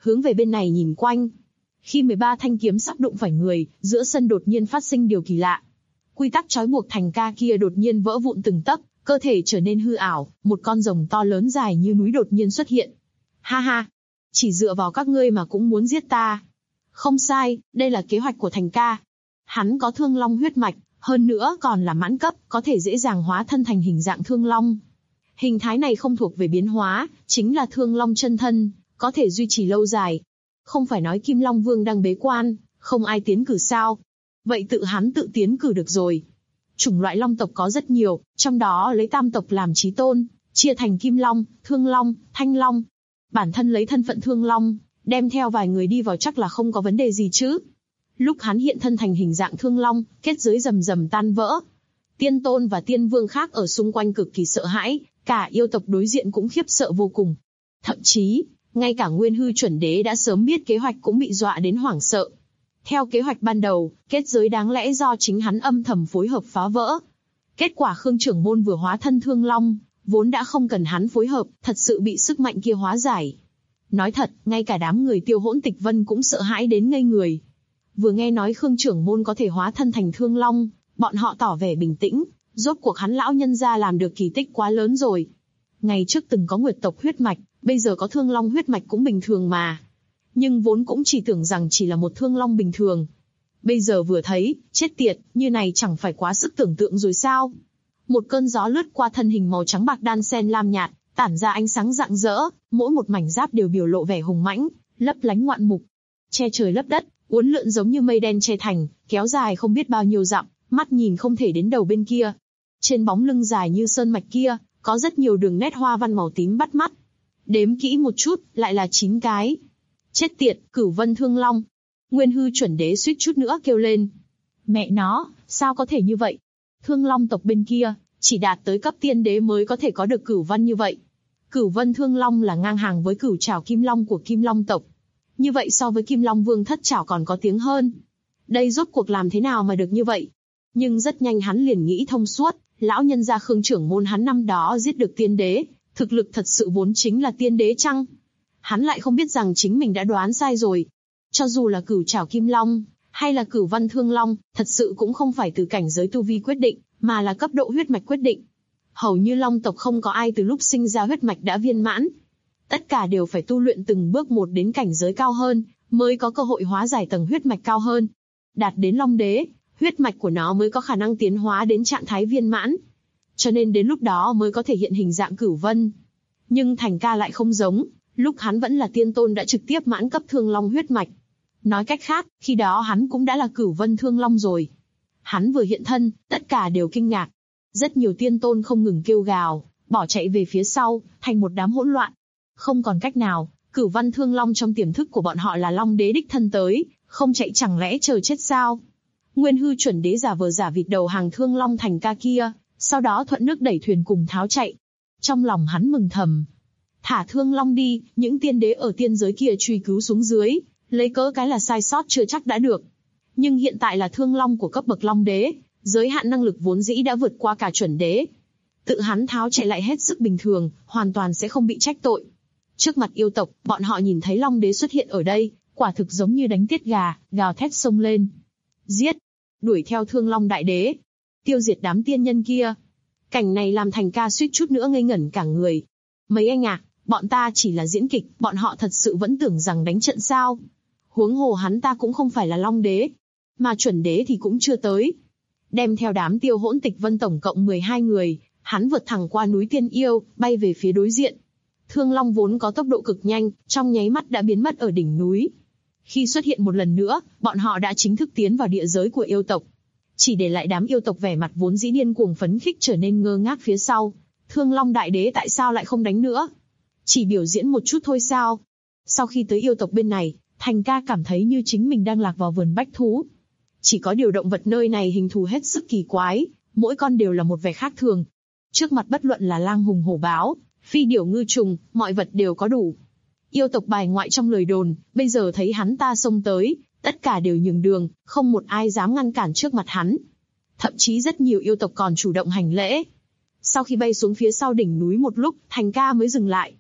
hướng về bên này nhìn quanh. Khi 13 thanh kiếm sắp đụng phải người, giữa sân đột nhiên phát sinh điều kỳ lạ. Quy tắc trói buộc Thành Ca kia đột nhiên vỡ vụn từng tấc, cơ thể trở nên hư ảo, một con rồng to lớn dài như núi đột nhiên xuất hiện. Ha ha, chỉ dựa vào các ngươi mà cũng muốn giết ta. Không sai, đây là kế hoạch của Thành Ca. Hắn có thương long huyết mạch, hơn nữa còn là mãn cấp, có thể dễ dàng hóa thân thành hình dạng thương long. Hình thái này không thuộc về biến hóa, chính là thương long chân thân, có thể duy trì lâu dài. Không phải nói Kim Long Vương đang bế quan, không ai tiến cử sao? Vậy hắn tự tiến cử được rồi. Chủng loại long tộc có rất nhiều, trong đó lấy tam tộc làm chí tôn, chia thành Kim Long, Thương Long, Thanh Long. Bản thân lấy thân phận Thương Long, đem theo vài người đi vào chắc là không có vấn đề gì chứ. Lúc hắn hiện thân thành hình dạng Thương Long, kết giới rầm rầm tan vỡ. Tiên tôn và tiên vương khác ở xung quanh cực kỳ sợ hãi, cả yêu tộc đối diện cũng khiếp sợ vô cùng. Thậm chí, ngay cả Nguyên Hư chuẩn đế đã sớm biết kế hoạch cũng bị dọa đến hoảng sợ. Theo kế hoạch ban đầu, kết giới đáng lẽ do chính hắn âm thầm phối hợp phá vỡ. Kết quả Khương Trưởng Môn vừa hóa thân Thương Long, vốn đã không cần hắn phối hợp, thật sự bị sức mạnh kia hóa giải. Nói thật, ngay cả đám người Tiêu Hỗn Tịch Vân cũng sợ hãi đến ngây người. Vừa nghe nói Khương Trưởng Môn có thể hóa thân thành Thương Long, bọn họ tỏ vẻ bình tĩnh, rốt cuộc hắn lão nhân gia làm được kỳ tích quá lớn rồi. Ngày trước từng có Nguyệt tộc huyết mạch, bây giờ có Thương Long huyết mạch cũng bình thường mà. Nhưng vốn cũng chỉ tưởng rằng chỉ là một Thương Long bình thường. Bây giờ vừa thấy, chết tiệt, như này chẳng phải quá sức tưởng tượng rồi sao? Một cơn gió lướt qua thân hình màu trắng bạc đan xen lam nhạt, tản ra ánh sáng rạng rỡ, mỗi một mảnh giáp đều biểu lộ vẻ hùng mãnh, lấp lánh ngoạn mục. Che trời lấp đất, uốn lượn giống như mây đen che thành, kéo dài không biết bao nhiêu dặm, mắt nhìn không thể đến đầu bên kia. Trên bóng lưng dài như sơn mạch kia, có rất nhiều đường nét hoa văn màu tím bắt mắt. Đếm kỹ một chút, lại là 9 cái. Chết tiệt, Cửu Vân Thương Long. Nguyên Hư chuẩn đế suýt chút nữa kêu lên. Mẹ nó, sao có thể như vậy? Thương Long tộc bên kia, chỉ đạt tới cấp tiên đế mới có thể có được Cửu Vân như vậy. Cửu Vân Thương Long là ngang hàng với Cửu Trảo Kim Long của Kim Long tộc. Như vậy so với Kim Long Vương Thất Trảo còn có tiếng hơn. Đây rốt cuộc làm thế nào mà được như vậy? Nhưng rất nhanh hắn liền nghĩ thông suốt, lão nhân gia Khương Trưởng Môn hắn năm đó giết được tiên đế, thực lực thật sự vốn chính là tiên đế chăng? Hắn lại không biết rằng chính mình đã đoán sai rồi. Cho dù là Cửu Trảo Kim Long, hay là Cửu Văn Thương Long, thật sự cũng không phải từ cảnh giới tu vi quyết định, mà là cấp độ huyết mạch quyết định. Hầu như Long tộc không có ai từ lúc sinh ra huyết mạch đã viên mãn. Tất cả đều phải tu luyện từng bước một đến cảnh giới cao hơn, mới có cơ hội hóa giải tầng huyết mạch cao hơn. Đạt đến Long đế, huyết mạch của nó mới có khả năng tiến hóa đến trạng thái viên mãn. Cho nên đến lúc đó mới có thể hiện hình dạng Cửu Vân. Nhưng Thành Ca lại không giống, lúc hắn vẫn là tiên tôn đã trực tiếp mãn cấp Thương Long huyết mạch. Nói cách khác, khi đó hắn cũng đã là Cửu Vân Thương Long rồi. Hắn vừa hiện thân, tất cả đều kinh ngạc. Rất nhiều tiên tôn không ngừng kêu gào, bỏ chạy về phía sau, thành một đám hỗn loạn. Không còn cách nào, Cửu Văn Thương Long trong tiềm thức của bọn họ là Long đế đích thân tới, không chạy chẳng lẽ chờ chết sao? Nguyên Hư chuẩn đế giả vờ giả vịt đầu hàng Thương Long Thành Ca kia, sau đó thuận nước đẩy thuyền cùng tháo chạy. Trong lòng hắn mừng thầm. Thả Thương Long đi, những tiên đế ở tiên giới kia truy cứu xuống dưới, lấy cớ cái là sai sót chưa chắc đã được. Nhưng hiện tại là Thương Long của cấp bậc Long đế, giới hạn năng lực vốn dĩ đã vượt qua cả chuẩn đế. Tự hắn tháo chạy lại hết sức bình thường, hoàn toàn sẽ không bị trách tội. Trước mặt yêu tộc, bọn họ nhìn thấy Long đế xuất hiện ở đây, quả thực giống như đánh tiết gà, gào thét xông lên. Giết! Đuổi theo Thương Long đại đế. Tiêu diệt đám tiên nhân kia. Cảnh này làm Thành Ca suýt chút nữa ngây ngẩn cả người. Mấy anh à, bọn ta chỉ là diễn kịch, bọn họ thật sự vẫn tưởng rằng đánh trận sao? Huống hồ hắn ta cũng không phải là Long đế, mà chuẩn đế thì cũng chưa tới. Đem theo đám Tiêu Hỗn Tịch Vân tổng cộng 12 người, hắn vượt thẳng qua núi Tiên Yêu, bay về phía đối diện. Thương Long vốn có tốc độ cực nhanh, trong nháy mắt đã biến mất ở đỉnh núi. Khi xuất hiện một lần nữa, bọn họ đã chính thức tiến vào địa giới của yêu tộc. Chỉ để lại đám yêu tộc vẻ mặt vốn dĩ điên cuồng phấn khích trở nên ngơ ngác phía sau. Thương Long đại đế tại sao lại không đánh nữa? Chỉ biểu diễn một chút thôi sao? Sau khi tới yêu tộc bên này, Thành Ca cảm thấy như chính mình đang lạc vào vườn bách thú. Chỉ có điều động vật nơi này hình thù hết sức kỳ quái, mỗi con đều là một vẻ khác thường. Trước mặt bất luận là lang hùng hổ báo, phi điểu ngư trùng, mọi vật đều có đủ. Yêu tộc bài ngoại trong lời đồn, bây giờ thấy hắn ta xông tới, tất cả đều nhường đường, không một ai dám ngăn cản trước mặt hắn. Thậm chí rất nhiều yêu tộc còn chủ động hành lễ. Sau khi bay xuống phía sau đỉnh núi một lúc, Thành Ca mới dừng lại.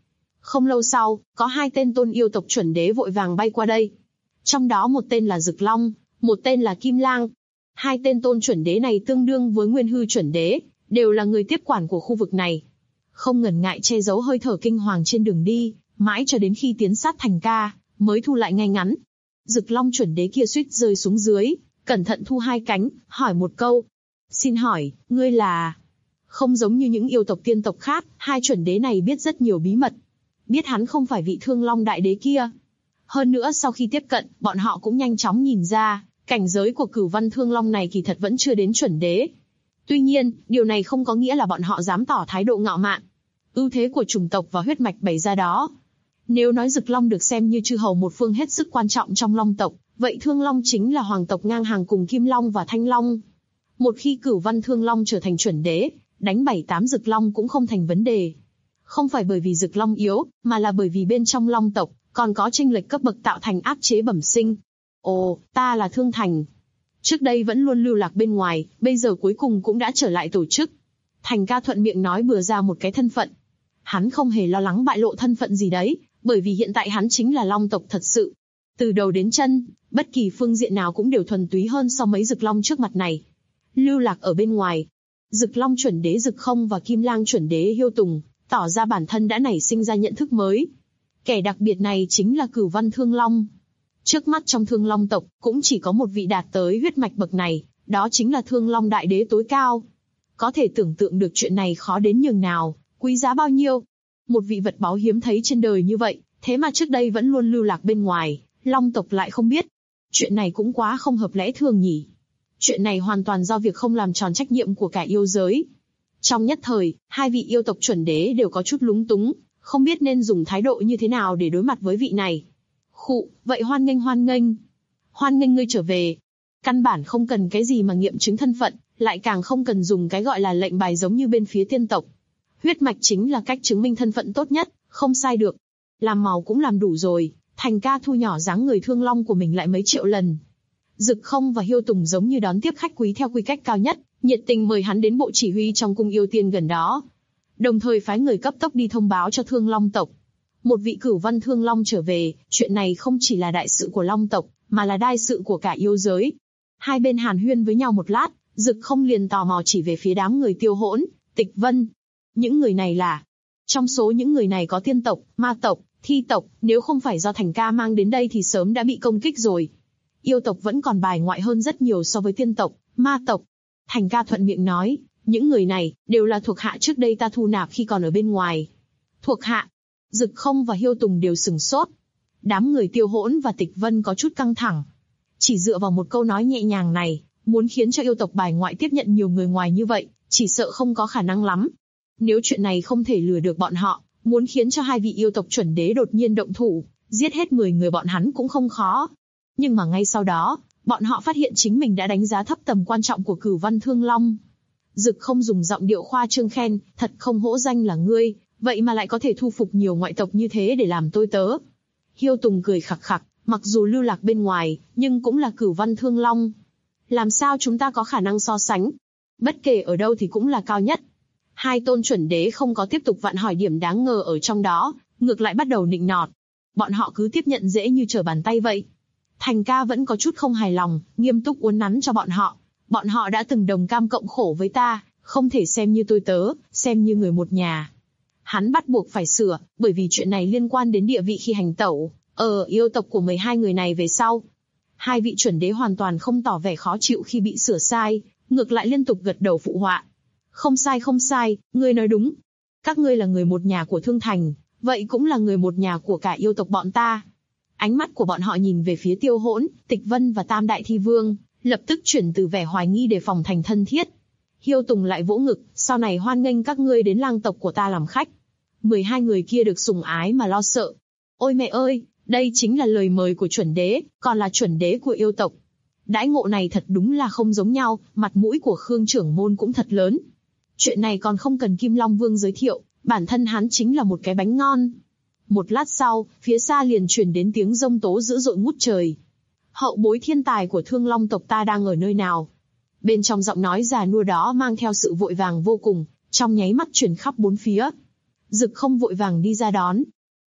Không lâu sau, có 2 tên tôn yêu tộc chuẩn đế vội vàng bay qua đây. Trong đó một tên là Dực Long, một tên là Kim Lang. 2 tên tôn chuẩn đế này tương đương với Nguyên Hư chuẩn đế, đều là người tiếp quản của khu vực này. Không ngần ngại che giấu hơi thở kinh hoàng trên đường đi, mãi cho đến khi tiến sát Thành Ca, mới thu lại ngay ngắn. Dực Long chuẩn đế kia suýt rơi xuống dưới, cẩn thận thu 2 cánh, hỏi một câu. Xin hỏi, ngươi là... Không giống như những yêu tộc tiên tộc khác, 2 chuẩn đế này biết rất nhiều bí mật. Biết hắn không phải vị Thương Long đại đế kia. Hơn nữa sau khi tiếp cận, bọn họ cũng nhanh chóng nhìn ra, cảnh giới của Cửu Văn Thương Long này kỳ thật vẫn chưa đến chuẩn đế. Tuy nhiên, điều này không có nghĩa là bọn họ dám tỏ thái độ ngạo mạn. Ưu thế của chủng tộc và huyết mạch bày ra đó. Nếu nói Dực Long được xem như chư hầu một phương hết sức quan trọng trong Long tộc, vậy Thương Long chính là hoàng tộc ngang hàng cùng Kim Long và Thanh Long. Một khi Cửu Văn Thương Long trở thành chuẩn đế, đánh 7-8 Dực Long cũng không thành vấn đề. Không phải bởi vì Dực Long yếu, mà là bởi vì bên trong Long tộc còn có chênh lệch cấp bậc tạo thành áp chế bẩm sinh. Ồ, ta là Thương Thành. Trước đây vẫn luôn lưu lạc bên ngoài, bây giờ cuối cùng cũng đã trở lại tổ chức. Thành Ca thuận miệng nói bừa ra một cái thân phận. Hắn không hề lo lắng bại lộ thân phận gì đấy, bởi vì hiện tại hắn chính là Long tộc thật sự. Từ đầu đến chân, bất kỳ phương diện nào cũng đều thuần túy hơn so mấy Dực Long trước mặt này. Lưu lạc ở bên ngoài, Dực Long chuẩn đế Dực Không và Kim Lang chuẩn đế Hiêu Tùng, tỏ ra bản thân đã nảy sinh ra nhận thức mới. Kẻ đặc biệt này chính là Cửu Văn Thương Long. Trước mắt trong Thương Long tộc, cũng chỉ có một vị đạt tới huyết mạch bậc này, đó chính là Thương Long đại đế tối cao. Có thể tưởng tượng được chuyện này khó đến nhường nào, quý giá bao nhiêu. Một vị vật báu hiếm thấy trên đời như vậy, thế mà trước đây vẫn luôn lưu lạc bên ngoài, Long tộc lại không biết. Chuyện này cũng quá không hợp lẽ thường nhỉ. Chuyện này hoàn toàn do việc không làm tròn trách nhiệm của cả yêu giới. Trong nhất thời, 2 vị yêu tộc chuẩn đế đều có chút lúng túng, không biết nên dùng thái độ như thế nào để đối mặt với vị này. Khụ, vậy hoan nghênh hoan nghênh. Hoan nghênh ngươi trở về. Căn bản không cần cái gì mà nghiệm chứng thân phận, lại càng không cần dùng cái gọi là lệnh bài giống như bên phía tiên tộc. Huyết mạch chính là cách chứng minh thân phận tốt nhất, không sai được. Làm màu cũng làm đủ rồi, Thành Ca thu nhỏ dáng người Thương Long của mình lại mấy triệu lần. Dực Không và Hiêu Tùng giống như đón tiếp khách quý theo quy cách cao nhất, nhiệt tình mời hắn đến bộ chỉ huy trong cung yêu tiên gần đó. Đồng thời phái người cấp tốc đi thông báo cho Thương Long tộc. Một vị Cửu Văn Thương Long trở về, chuyện này không chỉ là đại sự của Long tộc, mà là đại sự của cả yêu giới. 2 bên hàn huyên với nhau một lát, Dực Không liền tò mò chỉ về phía đám người Tiêu Hỗn, Tịch Vân. Những người này là... Trong số những người này có tiên tộc, ma tộc, thi tộc, nếu không phải do Thành Ca mang đến đây thì sớm đã bị công kích rồi. Yêu tộc vẫn còn bài ngoại hơn rất nhiều so với tiên tộc, ma tộc. Thành Ca thuận miệng nói, những người này đều là thuộc hạ trước đây ta thu nạp khi còn ở bên ngoài. Thuộc hạ? Dực Không và Hiêu Tùng đều sửng sốt. Đám người Tiêu Hỗn và Tịch Vân có chút căng thẳng. Chỉ dựa vào một câu nói nhẹ nhàng này, muốn khiến cho yêu tộc bài ngoại tiếp nhận nhiều người ngoài như vậy, chỉ sợ không có khả năng lắm. Nếu chuyện này không thể lừa được bọn họ, muốn khiến cho 2 vị yêu tộc chuẩn đế đột nhiên động thủ, giết hết 10 người bọn hắn cũng không khó. Nhưng mà ngay sau đó, bọn họ phát hiện chính mình đã đánh giá thấp tầm quan trọng của Cửu Văn Thương Long. Dực Không dùng giọng điệu khoa trương khen, thật không hổ danh là ngươi, vậy mà lại có thể thu phục nhiều ngoại tộc như thế để làm tôi tớ. Hiêu Tùng cười khặc khặc, mặc dù lưu lạc bên ngoài, nhưng cũng là Cửu Văn Thương Long. Làm sao chúng ta có khả năng so sánh? Bất kể ở đâu thì cũng là cao nhất. 2 tôn chuẩn đế không có tiếp tục vặn hỏi điểm đáng ngờ ở trong đó, ngược lại bắt đầu nịnh nọt. Bọn họ cứ tiếp nhận dễ như trở bàn tay vậy. Thành Ca vẫn có chút không hài lòng, nghiêm túc uốn nắn cho bọn họ. Bọn họ đã từng đồng cam cộng khổ với ta, không thể xem như tôi tớ, xem như người một nhà. Hắn bắt buộc phải sửa, bởi vì chuyện này liên quan đến địa vị khi hành tẩu, yêu tộc của 12 người này về sau. 2 vị chuẩn đế hoàn toàn không tỏ vẻ khó chịu khi bị sửa sai, ngược lại liên tục gật đầu phụ họa. Không sai, ngươi nói đúng. Các ngươi là người một nhà của Thương Thành, vậy cũng là người một nhà của cả yêu tộc bọn ta. Ánh mắt của bọn họ nhìn về phía Tiêu Hỗn, Tịch Vân và Tam Đại Thi Vương, lập tức chuyển từ vẻ hoài nghi đề phòng thành thân thiết. Hiêu Tùng lại vỗ ngực, sau này hoan nghênh các ngươi đến lang tộc của ta làm khách. 12 người kia được sủng ái mà lo sợ. Ôi mẹ ơi, đây chính là lời mời của chuẩn đế, còn là chuẩn đế của yêu tộc. Đãi ngộ này thật đúng là không giống nhau, mặt mũi của Khương trưởng môn cũng thật lớn. Chuyện này còn không cần Kim Long Vương giới thiệu, bản thân hắn chính là một cái bánh ngon. Một lát sau, phía xa liền truyền đến tiếng rông tố dữ dội ngút trời. Hậu bối thiên tài của Thương Long tộc ta đang ở nơi nào? Bên trong giọng nói già nua đó mang theo sự vội vàng vô cùng, trong nháy mắt truyền khắp bốn phía. Dực Không vội vàng đi ra đón.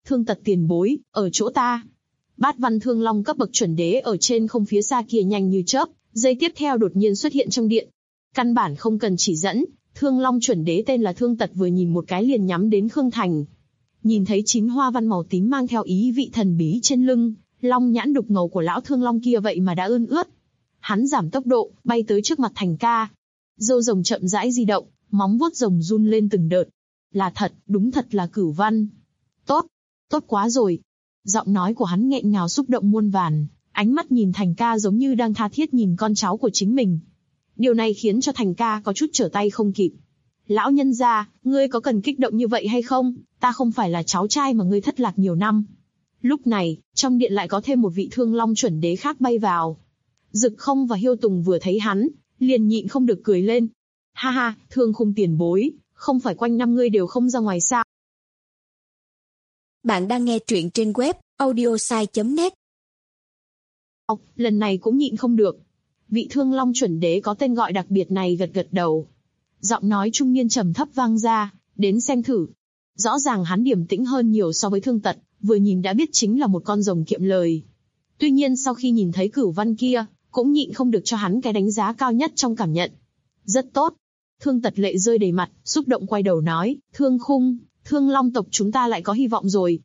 Thương Tật tiền bối, ở chỗ ta. Bát văn thương long cấp bậc chuẩn đế ở trên không phía xa kia nhanh như chớp, giây tiếp theo đột nhiên xuất hiện trong điện. Căn bản không cần chỉ dẫn, thương long chuẩn đế tên là Thương Tật vừa nhìn một cái liền nhắm đến Khương Thành. Nhìn thấy 9 hoa văn màu tím mang theo ý vị thần bí trên lưng, long nhãn đục ngầu của lão thương long kia vậy mà đã ươn ướt. Hắn giảm tốc độ, bay tới trước mặt Thành ca. Râu rồng chậm rãi di động, móng vuốt rồng run lên từng đợt. Là thật, đúng thật là Cửu Văn. Tốt, tốt quá rồi. Giọng nói của hắn nghẹn ngào xúc động muôn vàn, ánh mắt nhìn Thành ca giống như đang tha thiết nhìn con cháu của chính mình. Điều này khiến cho Thành ca có chút trở tay không kịp. Lão nhân gia, ngươi có cần kích động như vậy hay không? Ta không phải là cháu trai mà ngươi thất lạc nhiều năm. Lúc này, trong điện lại có thêm một vị thương long chuẩn đế khác bay vào. Dực Không và Hiêu Tùng vừa thấy hắn, liền nhịn không được cười lên. Ha ha, Thương Khung tiền bối, không phải quanh năm ngươi đều không ra ngoài sao? Bạn đang nghe truyện trên web audiosai.net. Lần này cũng nhịn không được. Vị thương long chuẩn đế có tên gọi đặc biệt này gật gật đầu. Giọng nói trung niên trầm thấp vang ra, đến xem thử. Rõ ràng hắn điềm tĩnh hơn nhiều so với Thương Tật, vừa nhìn đã biết chính là một con rồng kiệm lời. Tuy nhiên sau khi nhìn thấy Cửu Văn kia, cũng nhịn không được cho hắn cái đánh giá cao nhất trong cảm nhận. Rất tốt. Thương Tật lệ rơi đầy mặt, xúc động quay đầu nói, Thương Khung, Thương Long tộc chúng ta lại có hy vọng rồi.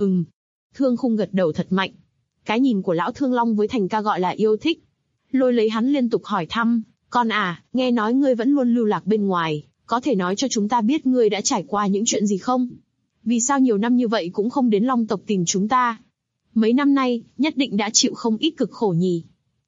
Thương Khung gật đầu thật mạnh. Cái nhìn của lão Thương Long với Thành ca gọi là yêu thích. Lôi lấy hắn liên tục hỏi thăm, con à, nghe nói ngươi vẫn luôn lưu lạc bên ngoài, có thể nói cho chúng ta biết ngươi đã trải qua những chuyện gì không? Vì sao nhiều năm như vậy cũng không đến Long tộc tìm chúng ta? Mấy năm nay, nhất định đã chịu không ít cực khổ nhỉ?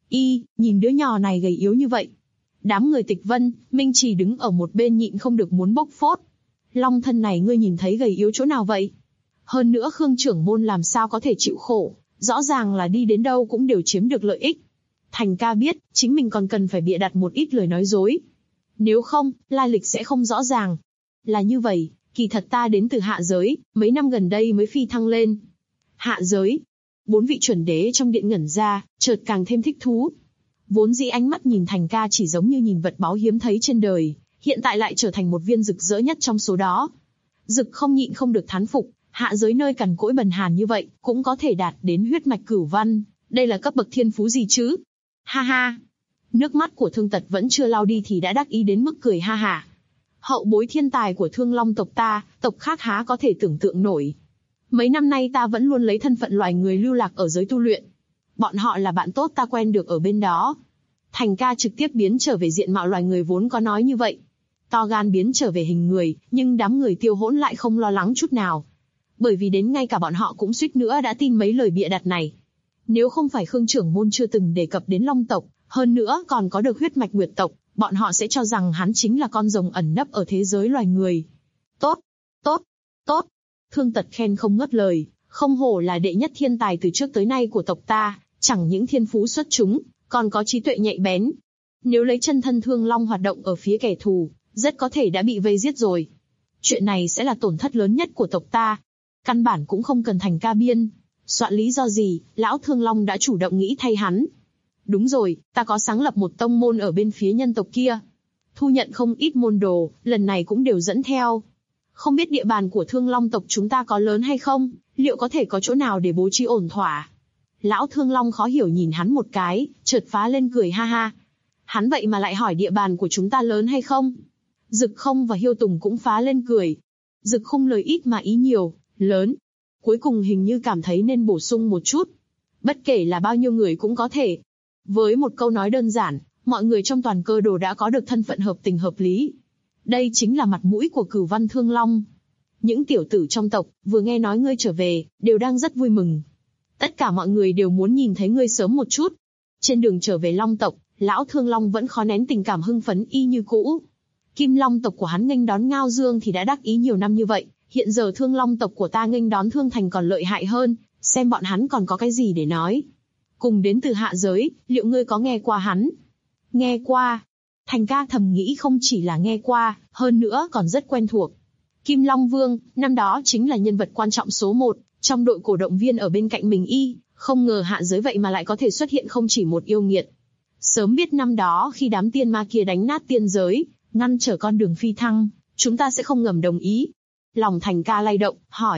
Nhìn đứa nhỏ này gầy yếu như vậy. Đám người Tịch Vân, Minh Trì đứng ở một bên nhịn không được muốn bốc phốt. Long thân này ngươi nhìn thấy gầy yếu chỗ nào vậy? Hơn nữa Khương trưởng môn làm sao có thể chịu khổ, rõ ràng là đi đến đâu cũng đều chiếm được lợi ích. Thành ca biết, chính mình còn cần phải bịa đặt một ít lời nói dối. Nếu không, lai lịch sẽ không rõ ràng. Là như vậy, kỳ thật ta đến từ hạ giới, mấy năm gần đây mới phi thăng lên. Hạ giới. 4 vị chuẩn đế trong điện ngẩn ra, chợt càng thêm thích thú. Vốn dĩ ánh mắt nhìn Thành ca chỉ giống như nhìn vật báu hiếm thấy trên đời, hiện tại lại trở thành một viên rực rỡ nhất trong số đó. Dực Không nhịn không được thán phục, hạ giới nơi cằn cỗi bần hàn như vậy, cũng có thể đạt đến huyết mạch Cửu Văn, đây là cấp bậc thiên phú gì chứ? Ha ha! Nước mắt của Thương Tật vẫn chưa lau đi thì đã đắc ý đến mức cười ha hả. Hậu bối thiên tài của Thương Long tộc ta, tộc khác há có thể tưởng tượng nổi. Mấy năm nay ta vẫn luôn lấy thân phận loài người lưu lạc ở giới tu luyện. Bọn họ là bạn tốt ta quen được ở bên đó. Thành ca trực tiếp biến trở về diện mạo loài người vốn có nói như vậy. To gan biến trở về hình người, nhưng đám người Tiêu Hỗn lại không lo lắng chút nào. Bởi vì đến ngay cả bọn họ cũng suýt nữa đã tin mấy lời bịa đặt này. Nếu không phải Khương trưởng môn chưa từng đề cập đến Long tộc, hơn nữa còn có được huyết mạch Nguyệt tộc, bọn họ sẽ cho rằng hắn chính là con rồng ẩn nấp ở thế giới loài người. Tốt, tốt, tốt. Thương Tật khen không ngớt lời, không hổ là đệ nhất thiên tài từ trước tới nay của tộc ta, chẳng những thiên phú xuất chúng, còn có trí tuệ nhạy bén. Nếu lấy chân thân Thương Long hoạt động ở phía kẻ thù, rất có thể đã bị vây giết rồi. Chuyện này sẽ là tổn thất lớn nhất của tộc ta. Căn bản cũng không cần Thành ca biên. Soạn lý do gì, lão Thương Long đã chủ động nghĩ thay hắn. Đúng rồi, ta có sáng lập một tông môn ở bên phía nhân tộc kia. Thu nhận không ít môn đồ, lần này cũng đều dẫn theo. Không biết địa bàn của Thương Long tộc chúng ta có lớn hay không, liệu có thể có chỗ nào để bố trí ổn thỏa. Lão Thương Long khó hiểu nhìn hắn một cái, chợt phá lên cười ha ha. Hắn vậy mà lại hỏi địa bàn của chúng ta lớn hay không. Dực Không và Hiêu Tùng cũng phá lên cười. Dực Không lời ít mà ý nhiều, lớn. Cuối cùng hình như cảm thấy nên bổ sung một chút. Bất kể là bao nhiêu người cũng có thể. Với một câu nói đơn giản, mọi người trong toàn cơ đồ đã có được thân phận hợp tình hợp lý. Đây chính là mặt mũi của Cửu Văn Thương Long. Những tiểu tử trong tộc, vừa nghe nói ngươi trở về, đều đang rất vui mừng. Tất cả mọi người đều muốn nhìn thấy ngươi sớm một chút. Trên đường trở về Long tộc, lão Thương Long vẫn khó nén tình cảm hưng phấn y như cũ. Kim Long tộc của hắn nghênh đón Ngao Dương thì đã đắc ý nhiều năm như vậy, hiện giờ Thương Long tộc của ta nghênh đón Thương Thành còn lợi hại hơn, xem bọn hắn còn có cái gì để nói. Cùng đến từ hạ giới, liệu ngươi có nghe qua hắn? Nghe qua. Thành ca thầm nghĩ không chỉ là nghe qua, hơn nữa còn rất quen thuộc. Kim Long Vương, năm đó chính là nhân vật quan trọng số 1, trong đội cổ động viên ở bên cạnh mình y, không ngờ hạ giới vậy mà lại có thể xuất hiện không chỉ một yêu nghiệt. Sớm biết năm đó khi đám tiên ma kia đánh nát tiên giới, ngăn trở con đường phi thăng, chúng ta sẽ không ngầm đồng ý. Lòng Thành ca lay động, hỏi,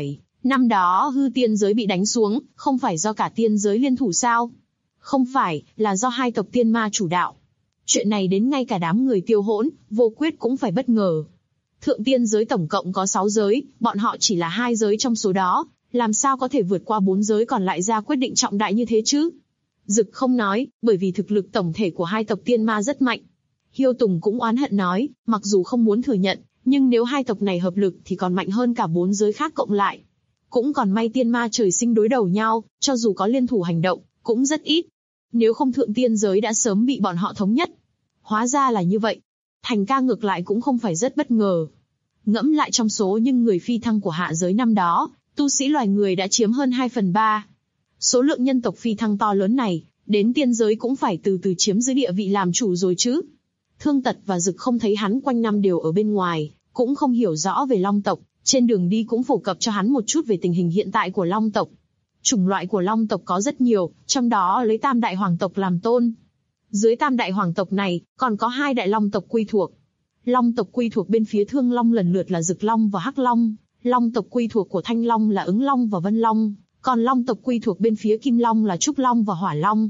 Năm đó hư tiên giới bị đánh xuống, không phải do cả tiên giới liên thủ sao? Không phải, là do hai tộc tiên ma chủ đạo. Chuyện này đến ngay cả đám người Tiêu Hỗn, Vô Quyết cũng phải bất ngờ. Thượng tiên giới tổng cộng có 6 giới, bọn họ chỉ là 2 giới trong số đó, làm sao có thể vượt qua 4 giới còn lại ra quyết định trọng đại như thế chứ? Dực không nói, bởi vì thực lực tổng thể của hai tộc tiên ma rất mạnh. Hiêu Tùng cũng oán hận nói, mặc dù không muốn thừa nhận, nhưng nếu hai tộc này hợp lực thì còn mạnh hơn cả 4 giới khác cộng lại. Cũng còn may tiên ma trời sinh đối đầu nhau, cho dù có liên thủ hành động, cũng rất ít. Nếu không thượng tiên giới đã sớm bị bọn họ thống nhất. Hóa ra là như vậy. Thành ca ngược lại cũng không phải rất bất ngờ. Ngẫm lại trong số những người phi thăng của hạ giới năm đó, tu sĩ loài người đã chiếm hơn 2/3. Số lượng nhân tộc phi thăng to lớn này, đến tiên giới cũng phải từ từ chiếm giữ địa vị làm chủ rồi chứ. Thương Tật và Dực không thấy hắn quanh năm đều ở bên ngoài, cũng không hiểu rõ về Long tộc, trên đường đi cũng phổ cập cho hắn một chút về tình hình hiện tại của Long tộc. Chủng loại của Long tộc có rất nhiều, trong đó lấy Tam Đại Hoàng tộc làm tôn. Dưới Tam Đại Hoàng tộc này, còn có 2 đại Long tộc quy thuộc. Long tộc quy thuộc bên phía Thương Long lần lượt là Dực Long và Hắc Long, Long tộc quy thuộc của Thanh Long là Ứng Long và Vân Long, còn Long tộc quy thuộc bên phía Kim Long là Trúc Long và Hỏa Long.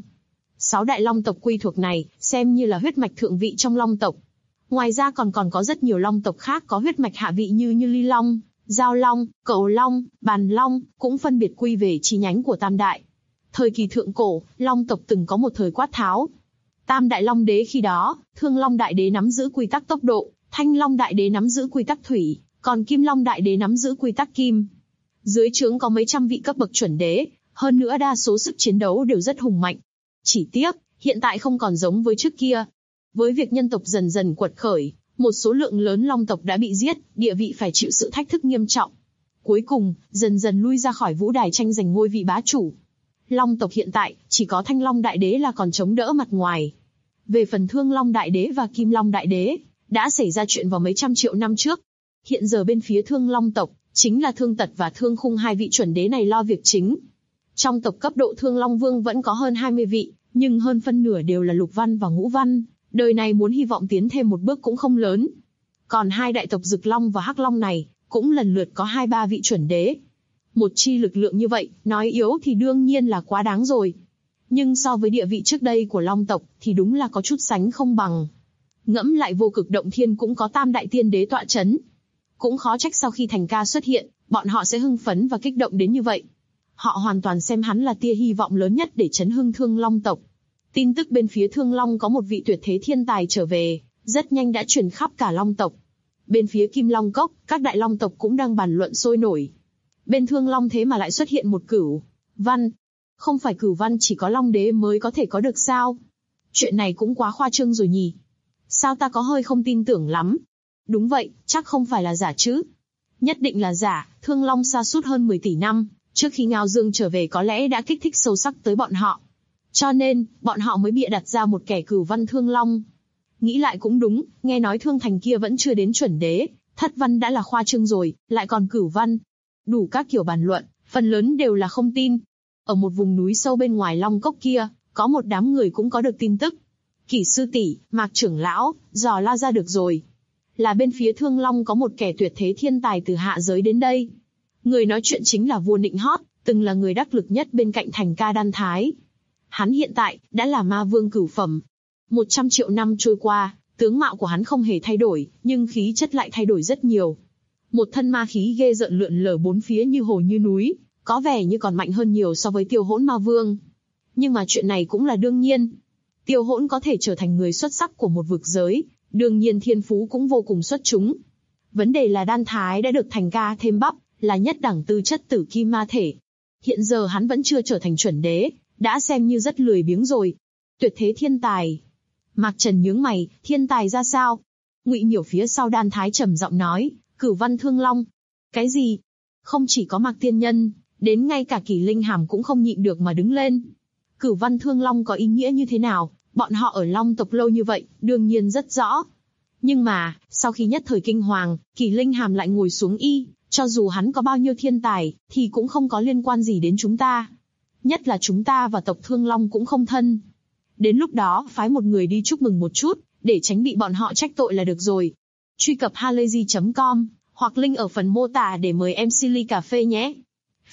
6 đại Long tộc quy thuộc này, xem như là huyết mạch thượng vị trong Long tộc. Ngoài ra còn có rất nhiều Long tộc khác có huyết mạch hạ vị như Ly Long, Giao Long, Cẩu Long, Bàn Long, cũng phân biệt quy về chi nhánh của Tam Đại. Thời kỳ thượng cổ, Long tộc từng có một thời quát tháo. Tam Đại Long Đế khi đó, Thương Long Đại Đế nắm giữ quy tắc tốc độ, Thanh Long Đại Đế nắm giữ quy tắc thủy, còn Kim Long Đại Đế nắm giữ quy tắc kim. Dưới trướng có mấy trăm vị cấp bậc chuẩn đế, hơn nữa đa số sức chiến đấu đều rất hùng mạnh. Chỉ tiếc, hiện tại không còn giống với trước kia. Với việc nhân tộc dần dần quật khởi, một số lượng lớn Long tộc đã bị giết, địa vị phải chịu sự thách thức nghiêm trọng. Cuối cùng, dần dần lui ra khỏi vũ đài tranh giành ngôi vị bá chủ. Long tộc hiện tại, chỉ có Thanh Long Đại Đế là còn chống đỡ mặt ngoài. Về phần Thương Long Đại Đế và Kim Long Đại Đế, đã xảy ra chuyện vào mấy trăm triệu năm trước. Hiện giờ bên phía Thương Long tộc, chính là Thương Tật và Thương Khung 2 vị chuẩn đế này lo việc chính. Trong tộc cấp độ Thương Long Vương vẫn có hơn 20 vị, nhưng hơn phân nửa đều là lục văn và ngũ văn, đời này muốn hy vọng tiến thêm một bước cũng không lớn. Còn 2 đại tộc Dực Long và Hắc Long này, cũng lần lượt có 2-3 vị chuẩn đế. Một chi lực lượng như vậy, nói yếu thì đương nhiên là quá đáng rồi. Nhưng so với địa vị trước đây của Long tộc, thì đúng là có chút sánh không bằng. Ngẫm lại Vô Cực Động Thiên cũng có Tam Đại Tiên Đế tọa chấn. Cũng khó trách sau khi Thành ca xuất hiện, bọn họ sẽ hưng phấn và kích động đến như vậy. Họ hoàn toàn xem hắn là tia hy vọng lớn nhất để chấn hưng Thương Long tộc. Tin tức bên phía Thương Long có một vị tuyệt thế thiên tài trở về, rất nhanh đã truyền khắp cả Long tộc. Bên phía Kim Long Cốc, các đại Long tộc cũng đang bàn luận sôi nổi. Bên Thương Long thế mà lại xuất hiện một Cửu Văn. Không phải Cửu Văn chỉ có Long Đế mới có thể có được sao? Chuyện này cũng quá khoa trương rồi nhỉ? Sao ta có hơi không tin tưởng lắm? Đúng vậy, chắc không phải là giả chứ? Nhất định là giả, Thương Long sa sút hơn 10 tỷ năm, trước khi Ngao Dương trở về có lẽ đã kích thích sâu sắc tới bọn họ. Cho nên, bọn họ mới bịa đặt ra một kẻ Cửu Văn Thương Long. Nghĩ lại cũng đúng, nghe nói Thương Thành kia vẫn chưa đến chuẩn đế, Thất Văn đã là khoa trương rồi, lại còn Cửu Văn. Đủ các kiểu bàn luận, phần lớn đều là không tin. Ở một vùng núi sâu bên ngoài Long Cốc kia, có một đám người cũng có được tin tức. Kỷ sư tỷ, Mạc trưởng lão, dò la ra được rồi. Là bên phía Thương Long có một kẻ tuyệt thế thiên tài từ hạ giới đến đây. Người nói chuyện chính là vua Nịnh Hót, từng là người đắc lực nhất bên cạnh Thành ca Đan Thái. Hắn hiện tại, đã là ma vương cửu phẩm. 100 triệu năm trôi qua, tướng mạo của hắn không hề thay đổi, nhưng khí chất lại thay đổi rất nhiều. Một thân ma khí ghê rợn lượn lờ bốn phía như hồ như núi, có vẻ như còn mạnh hơn nhiều so với Tiêu Hỗn ma vương. Nhưng mà chuyện này cũng là đương nhiên. Tiêu Hỗn có thể trở thành người xuất sắc của một vực giới, đương nhiên thiên phú cũng vô cùng xuất chúng. Vấn đề là Đan Thái đã được Thành ca thêm bắp, là nhất đẳng tư chất tử kim ma thể. Hiện giờ hắn vẫn chưa trở thành chuẩn đế, đã xem như rất lười biếng rồi. Tuyệt thế thiên tài. Mạc Trần nhướng mày, thiên tài ra sao? Ngụy Miểu phía sau Đan Thái trầm giọng nói, Cửu Văn Thương Long. Cái gì? Không chỉ có Mạc Tiên Nhân, đến ngay cả Kỷ Linh Hàm cũng không nhịn được mà đứng lên. Cửu Văn Thương Long có ý nghĩa như thế nào? Bọn họ ở Long tộc lâu như vậy, đương nhiên rất rõ. Nhưng mà, sau khi nhất thời kinh hoàng, Kỷ Linh Hàm lại ngồi xuống cho dù hắn có bao nhiêu thiên tài, thì cũng không có liên quan gì đến chúng ta. Nhất là chúng ta và tộc Thương Long cũng không thân. Đến lúc đó, phái một người đi chúc mừng một chút, để tránh bị bọn họ trách tội là được rồi. Truy cập halayzi.com, hoặc link ở phần mô tả để mời MC ly cà phê nhé.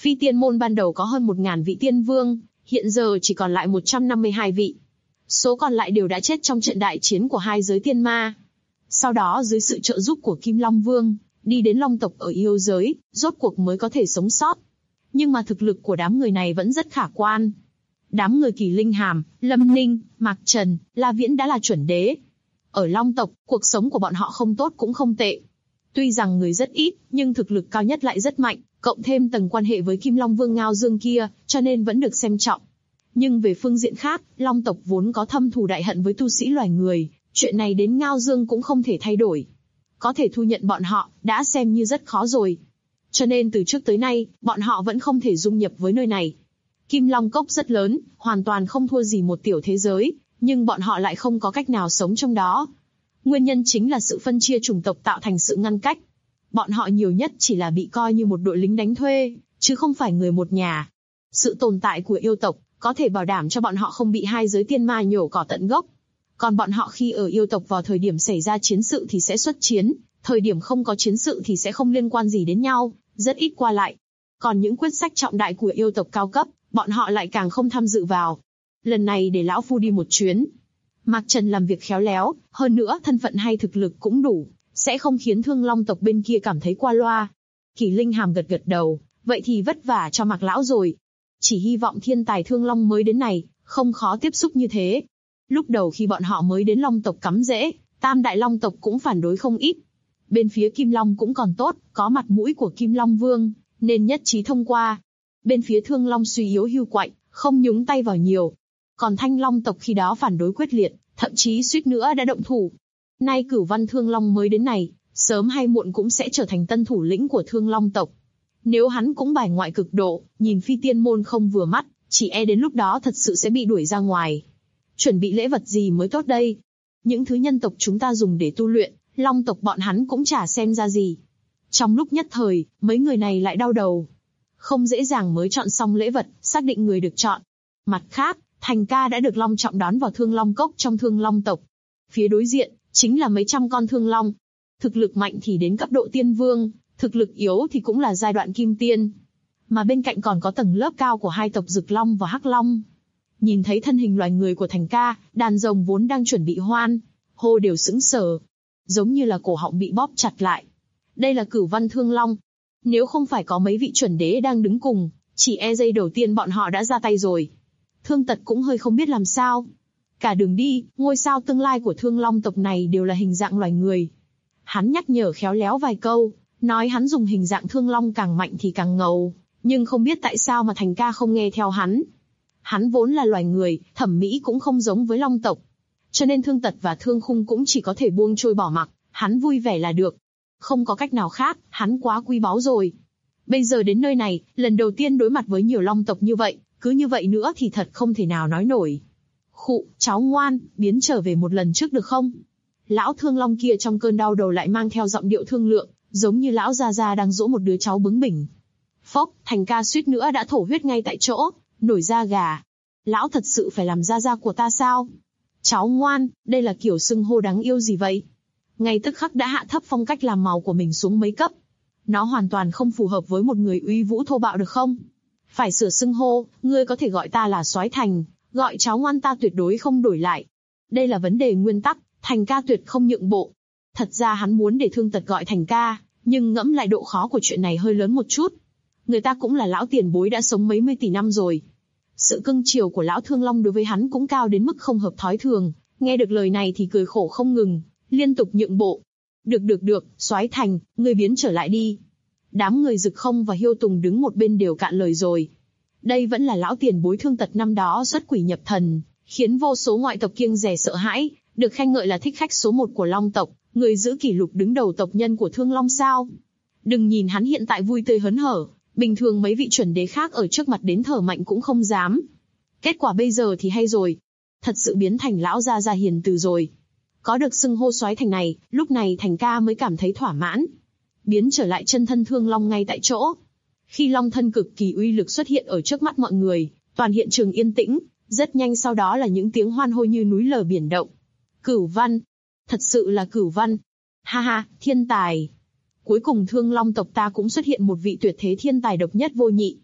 Phi tiên môn ban đầu có hơn 1.000 vị tiên vương, hiện giờ chỉ còn lại 152 vị. Số còn lại đều đã chết trong trận đại chiến của hai giới tiên ma. Sau đó dưới sự trợ giúp của Kim Long Vương, đi đến Long tộc ở yêu giới, rốt cuộc mới có thể sống sót. Nhưng mà thực lực của đám người này vẫn rất khả quan. Đám người Kỳ Linh Hàm, Lâm Ninh, Mạc Trần, La Viễn đã là chuẩn đế. Ở Long tộc, cuộc sống của bọn họ không tốt cũng không tệ. Tuy rằng người rất ít, nhưng thực lực cao nhất lại rất mạnh, cộng thêm tầng quan hệ với Kim Long Vương Ngao Dương kia, cho nên vẫn được xem trọng. Nhưng về phương diện khác, Long tộc vốn có thâm thù đại hận với tu sĩ loài người, chuyện này đến Ngao Dương cũng không thể thay đổi. Có thể thu nhận bọn họ, đã xem như rất khó rồi. Cho nên từ trước tới nay, bọn họ vẫn không thể dung nhập với nơi này. Kim Long Cốc rất lớn, hoàn toàn không thua gì một tiểu thế giới, nhưng bọn họ lại không có cách nào sống trong đó. Nguyên nhân chính là sự phân chia chủng tộc tạo thành sự ngăn cách. Bọn họ nhiều nhất chỉ là bị coi như một đội lính đánh thuê, chứ không phải người một nhà. Sự tồn tại của yêu tộc có thể bảo đảm cho bọn họ không bị hai giới tiên ma nhổ cỏ tận gốc. Còn bọn họ khi ở yêu tộc vào thời điểm xảy ra chiến sự thì sẽ xuất chiến, thời điểm không có chiến sự thì sẽ không liên quan gì đến nhau, rất ít qua lại. Còn những quyết sách trọng đại của yêu tộc cao cấp, bọn họ lại càng không tham dự vào. Lần này để lão phu đi một chuyến. Mạc Trần làm việc khéo léo, hơn nữa thân phận hay thực lực cũng đủ, sẽ không khiến Thương Long tộc bên kia cảm thấy qua loa. Kỳ Linh Hàm gật gật đầu, vậy thì vất vả cho Mạc lão rồi. Chỉ hy vọng thiên tài Thương Long mới đến này, không khó tiếp xúc như thế. Lúc đầu khi bọn họ mới đến Long tộc cắm rễ, Tam Đại Long tộc cũng phản đối không ít. Bên phía Kim Long cũng còn tốt, có mặt mũi của Kim Long Vương, nên nhất trí thông qua. Bên phía Thương Long suy yếu hưu quạnh, không nhúng tay vào nhiều. Còn Thanh Long tộc khi đó phản đối quyết liệt, thậm chí suýt nữa đã động thủ. Nay Cửu Văn Thương Long mới đến này, sớm hay muộn cũng sẽ trở thành tân thủ lĩnh của Thương Long tộc. Nếu hắn cũng bài ngoại cực độ, nhìn Phi Tiên môn không vừa mắt, chỉ e đến lúc đó thật sự sẽ bị đuổi ra ngoài. Chuẩn bị lễ vật gì mới tốt đây? Những thứ nhân tộc chúng ta dùng để tu luyện, Long tộc bọn hắn cũng chả xem ra gì. Trong lúc nhất thời, mấy người này lại đau đầu. Không dễ dàng mới chọn xong lễ vật, xác định người được chọn. Mặt khác, Thành ca đã được long trọng đón vào Thương Long Cốc trong Thương Long tộc. Phía đối diện, chính là mấy trăm con thương long. Thực lực mạnh thì đến cấp độ tiên vương, thực lực yếu thì cũng là giai đoạn kim tiên. Mà bên cạnh còn có tầng lớp cao của hai tộc Dực Long và Hắc Long. Nhìn thấy thân hình loài người của Thành ca, đàn rồng vốn đang chuẩn bị hoan, hô đều sững sờ. Giống như là cổ họng bị bóp chặt lại. Đây là Cửu Văn Thương Long. Nếu không phải có mấy vị chuẩn đế đang đứng cùng, chỉ e giây đầu tiên bọn họ đã ra tay rồi. Thương Tật cũng hơi không biết làm sao. Cả đường đi, ngôi sao tương lai của Thương Long tộc này đều là hình dạng loài người. Hắn nhắc nhở khéo léo vài câu, nói hắn dùng hình dạng Thương Long càng mạnh thì càng ngầu, nhưng không biết tại sao mà Thành ca không nghe theo hắn. Hắn vốn là loài người, thẩm mỹ cũng không giống với Long tộc. Cho nên Thương Tật và Thương Khung cũng chỉ có thể buông trôi bỏ mặc, hắn vui vẻ là được. Không có cách nào khác, hắn quá quý báu rồi. Bây giờ đến nơi này, lần đầu tiên đối mặt với nhiều Long tộc như vậy, cứ như vậy nữa thì thật không thể nào nói nổi. Khụ, cháu ngoan, biến trở về một lần trước được không? Lão Thương Long kia trong cơn đau đầu lại mang theo giọng điệu thương lượng, giống như lão gia gia đang dỗ một đứa cháu bướng bỉnh. Phốc, Thành ca suýt nữa đã thổ huyết ngay tại chỗ, nổi da gà. Lão thật sự phải làm gia gia của ta sao? Cháu ngoan, đây là kiểu xưng hô đáng yêu gì vậy? Ngay tức khắc đã hạ thấp phong cách làm màu của mình xuống mấy cấp. Nó hoàn toàn không phù hợp với một người uy vũ thô bạo được không? Phải sửa xưng hô, ngươi có thể gọi ta là Soái Thành, gọi cháu ngoan ta tuyệt đối không đổi lại. Đây là vấn đề nguyên tắc, Thành ca tuyệt không nhượng bộ. Thật ra hắn muốn để Thương Tật gọi Thành ca, nhưng ngẫm lại độ khó của chuyện này hơi lớn một chút. Người ta cũng là lão tiền bối đã sống mấy mươi tỷ năm rồi. Sự cưng chiều của lão Thương Long đối với hắn cũng cao đến mức không hợp thói thường, nghe được lời này thì cười khổ không ngừng, liên tục nhượng bộ. Được, Soái Thành, ngươi biến trở lại đi. Đám người Dực Không và Hiêu Tùng đứng một bên đều cạn lời rồi. Đây vẫn là lão tiền bối Thương Tật năm đó xuất quỷ nhập thần, khiến vô số ngoại tộc kiêng dè sợ hãi, được khen ngợi là thích khách số 1 của Long tộc, người giữ kỷ lục đứng đầu tộc nhân của Thương Long sao. Đừng nhìn hắn hiện tại vui tươi hớn hở, bình thường mấy vị chuẩn đế khác ở trước mặt đến thở mạnh cũng không dám. Kết quả bây giờ thì hay rồi. Thật sự biến thành lão gia gia hiền từ rồi. Có được xưng hô Soái Thành này, lúc này Thành ca mới cảm thấy thỏa mãn. Biến trở lại chân thân Thương Long ngay tại chỗ. Khi Long thân cực kỳ uy lực xuất hiện ở trước mắt mọi người, toàn hiện trường yên tĩnh, rất nhanh sau đó là những tiếng hoan hô như núi lở biển động. Cửu Văn, thật sự là Cửu Văn. Ha ha, thiên tài. Cuối cùng Thương Long tộc ta cũng xuất hiện một vị tuyệt thế thiên tài độc nhất vô nhị.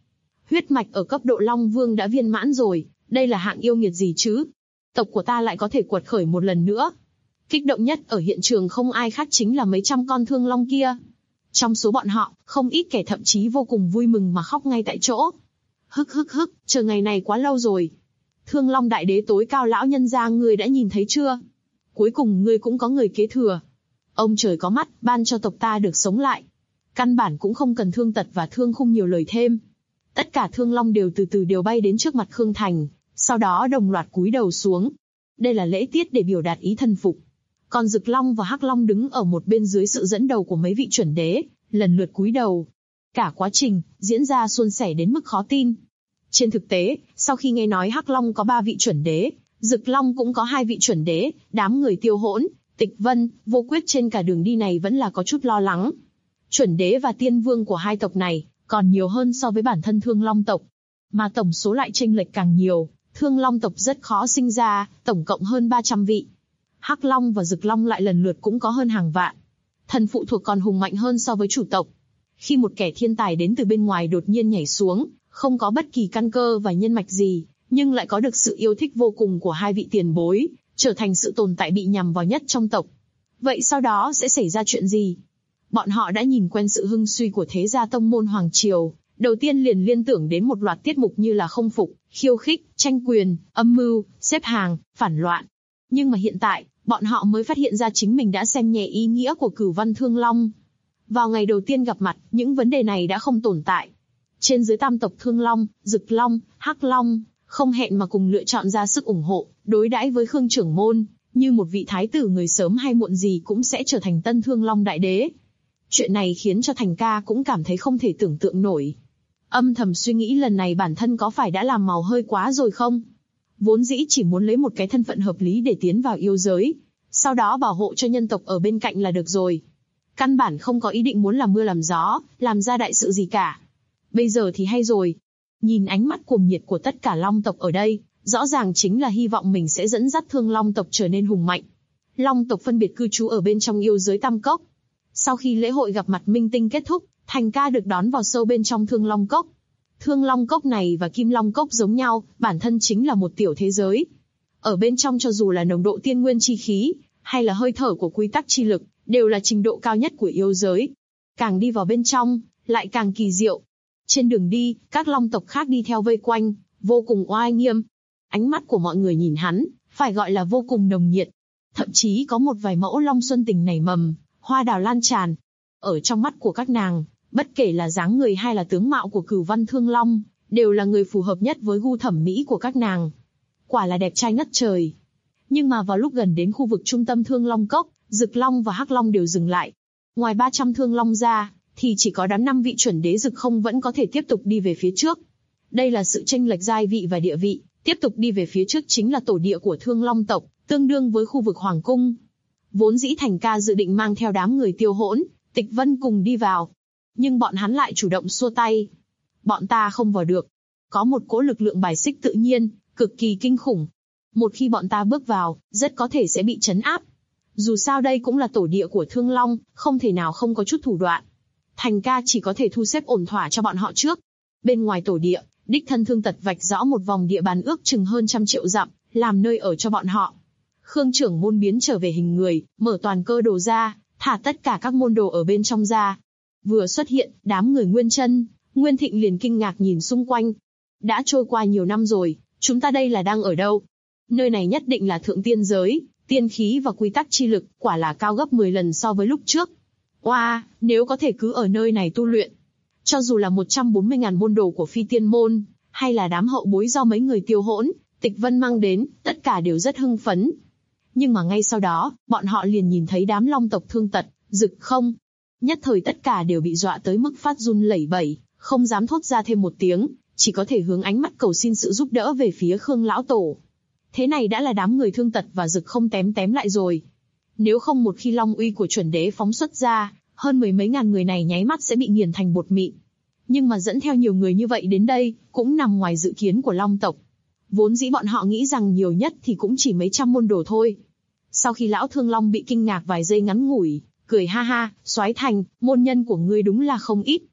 Huyết mạch ở cấp độ Long Vương đã viên mãn rồi, đây là hạng yêu nghiệt gì chứ? Tộc của ta lại có thể quật khởi một lần nữa. Kích động nhất ở hiện trường không ai khác chính là mấy trăm con thương long kia. Trong số bọn họ, không ít kẻ thậm chí vô cùng vui mừng mà khóc ngay tại chỗ. Hức, chờ ngày này quá lâu rồi. Thương Long Đại Đế tối cao lão nhân gia, ngươi đã nhìn thấy chưa? Cuối cùng ngươi cũng có người kế thừa. Ông trời có mắt, ban cho tộc ta được sống lại. Căn bản cũng không cần Thương Tật và Thương Khung nhiều lời thêm. Tất cả Thương Long đều từ từ bay đến trước mặt Khương Thành, sau đó đồng loạt cúi đầu xuống. Đây là lễ tiết để biểu đạt ý thần phục. Còn Dực Long và Hắc Long đứng ở một bên dưới sự dẫn đầu của mấy vị chuẩn đế, lần lượt cúi đầu. Cả quá trình diễn ra suôn sẻ đến mức khó tin. Trên thực tế, sau khi nghe nói Hắc Long có 3 vị chuẩn đế, Dực Long cũng có 2 vị chuẩn đế, đám người Tiêu Hỗn, Tịch Vân, Vô Quyết trên cả đường đi này vẫn là có chút lo lắng. Chuẩn đế và tiên vương của hai tộc này còn nhiều hơn so với bản thân Thương Long tộc, mà tổng số lại chênh lệch càng nhiều. Thương Long tộc rất khó sinh ra, tổng cộng hơn 300 vị. Hắc Long và Dực Long lại lần lượt cũng có hơn hàng vạn. Thần phụ thuộc còn hùng mạnh hơn so với chủ tộc. Khi một kẻ thiên tài đến từ bên ngoài đột nhiên nhảy xuống, không có bất kỳ căn cơ và nhân mạch gì, nhưng lại có được sự yêu thích vô cùng của hai vị tiền bối, trở thành sự tồn tại bị nhằm vào nhất trong tộc. Vậy sau đó sẽ xảy ra chuyện gì? Bọn họ đã nhìn quen sự hưng suy của thế gia tông môn Hoàng Triều, đầu tiên liền liên tưởng đến một loạt tiết mục như là không phục, khiêu khích, tranh quyền, âm mưu, xếp hàng, phản loạn. Nhưng mà hiện tại, bọn họ mới phát hiện ra chính mình đã xem nhẹ ý nghĩa của Cửu Văn Thương Long. Vào ngày đầu tiên gặp mặt, những vấn đề này đã không tồn tại. Trên dưới tam tộc Thương Long, Dực Long, Hắc Long, không hẹn mà cùng lựa chọn ra sức ủng hộ, đối đãi với Khương trưởng môn, như một vị thái tử người sớm hay muộn gì cũng sẽ trở thành tân Thương Long Đại Đế. Chuyện này khiến cho Thành Ca cũng cảm thấy không thể tưởng tượng nổi. Âm thầm suy nghĩ lần này bản thân có phải đã làm màu hơi quá rồi không? Vốn dĩ chỉ muốn lấy một cái thân phận hợp lý để tiến vào yêu giới, sau đó bảo hộ cho nhân tộc ở bên cạnh là được rồi. Căn bản không có ý định muốn làm mưa làm gió, làm ra đại sự gì cả. Bây giờ thì hay rồi. Nhìn ánh mắt cuồng nhiệt của tất cả Long tộc ở đây, rõ ràng chính là hy vọng mình sẽ dẫn dắt Thương Long tộc trở nên hùng mạnh. Long tộc phân biệt cư trú ở bên trong yêu giới Tam Cốc. Sau khi lễ hội gặp mặt minh tinh kết thúc, Thành Ca được đón vào sâu bên trong Thương Long Cốc. Thương Long Cốc này và Kim Long Cốc giống nhau, bản thân chính là một tiểu thế giới. Ở bên trong cho dù là nồng độ tiên nguyên chi khí, hay là hơi thở của quy tắc chi lực, đều là trình độ cao nhất của yêu giới. Càng đi vào bên trong, lại càng kỳ diệu. Trên đường đi, các Long tộc khác đi theo vây quanh, vô cùng oai nghiêm. Ánh mắt của mọi người nhìn hắn, phải gọi là vô cùng nồng nhiệt. Thậm chí có một vài mẫu Long Xuân tình nảy mầm, hoa đào lan tràn. Ở trong mắt của các nàng, bất kể là dáng người hay là tướng mạo của Cửu Văn Thương Long, đều là người phù hợp nhất với gu thẩm mỹ của các nàng. Quả là đẹp trai ngất trời. Nhưng mà vào lúc gần đến khu vực trung tâm Thương Long Cốc, Dực Long và Hắc Long đều dừng lại. Ngoài 300 Thương Long ra, thì chỉ có đám 5 vị chuẩn đế Dực Không vẫn có thể tiếp tục đi về phía trước. Đây là sự chênh lệch giai vị và địa vị, tiếp tục đi về phía trước chính là tổ địa của Thương Long tộc, tương đương với khu vực Hoàng Cung. Vốn dĩ Thành Ca dự định mang theo đám người Tiêu Hỗn, Tịch Vân cùng đi vào. Nhưng bọn hắn lại chủ động xua tay. Bọn ta không vào được. Có một cỗ lực lượng bài xích tự nhiên, cực kỳ kinh khủng. Một khi bọn ta bước vào, rất có thể sẽ bị trấn áp. Dù sao đây cũng là tổ địa của Thương Long, không thể nào không có chút thủ đoạn. Thành Ca chỉ có thể thu xếp ổn thỏa cho bọn họ trước. Bên ngoài tổ địa, đích thân Thương Tật vạch rõ một vòng địa bàn ước chừng hơn 100 triệu dặm, làm nơi ở cho bọn họ. Khương trưởng môn biến trở về hình người, mở toàn cơ đồ ra, thả tất cả các môn đồ ở bên trong ra. Vừa xuất hiện, đám người Nguyên Chân, Nguyên Thịnh liền kinh ngạc nhìn xung quanh. Đã trôi qua nhiều năm rồi, chúng ta đây là đang ở đâu? Nơi này nhất định là thượng tiên giới, tiên khí và quy tắc chi lực, quả là cao gấp 10 lần so với lúc trước. Oa, nếu có thể cứ ở nơi này tu luyện, cho dù là 140.000 môn đồ của Phi Tiên môn, hay là đám hậu bối do mấy người Tiêu Hỗn, Tịch Vân mang đến, tất cả đều rất hưng phấn. Nhưng mà ngay sau đó, bọn họ liền nhìn thấy đám Long tộc Thương Tật, Dực Không. Nhất thời tất cả đều bị dọa tới mức phát run lẩy bẩy, không dám thốt ra thêm một tiếng, chỉ có thể hướng ánh mắt cầu xin sự giúp đỡ về phía Khương lão tổ. Thế này đã là đám người Thương Tật và Dực Không tém lại rồi. Nếu không một khi long uy của chuẩn đế phóng xuất ra, hơn mười mấy ngàn người này nháy mắt sẽ bị nghiền thành bột mịn. Nhưng mà dẫn theo nhiều người như vậy đến đây, cũng nằm ngoài dự kiến của Long tộc. Vốn dĩ bọn họ nghĩ rằng nhiều nhất thì cũng chỉ mấy trăm môn đồ thôi. Sau khi lão Thương Long bị kinh ngạc vài giây ngắn ngủi, cười ha ha, Soái Thành, môn nhân của ngươi đúng là không ít.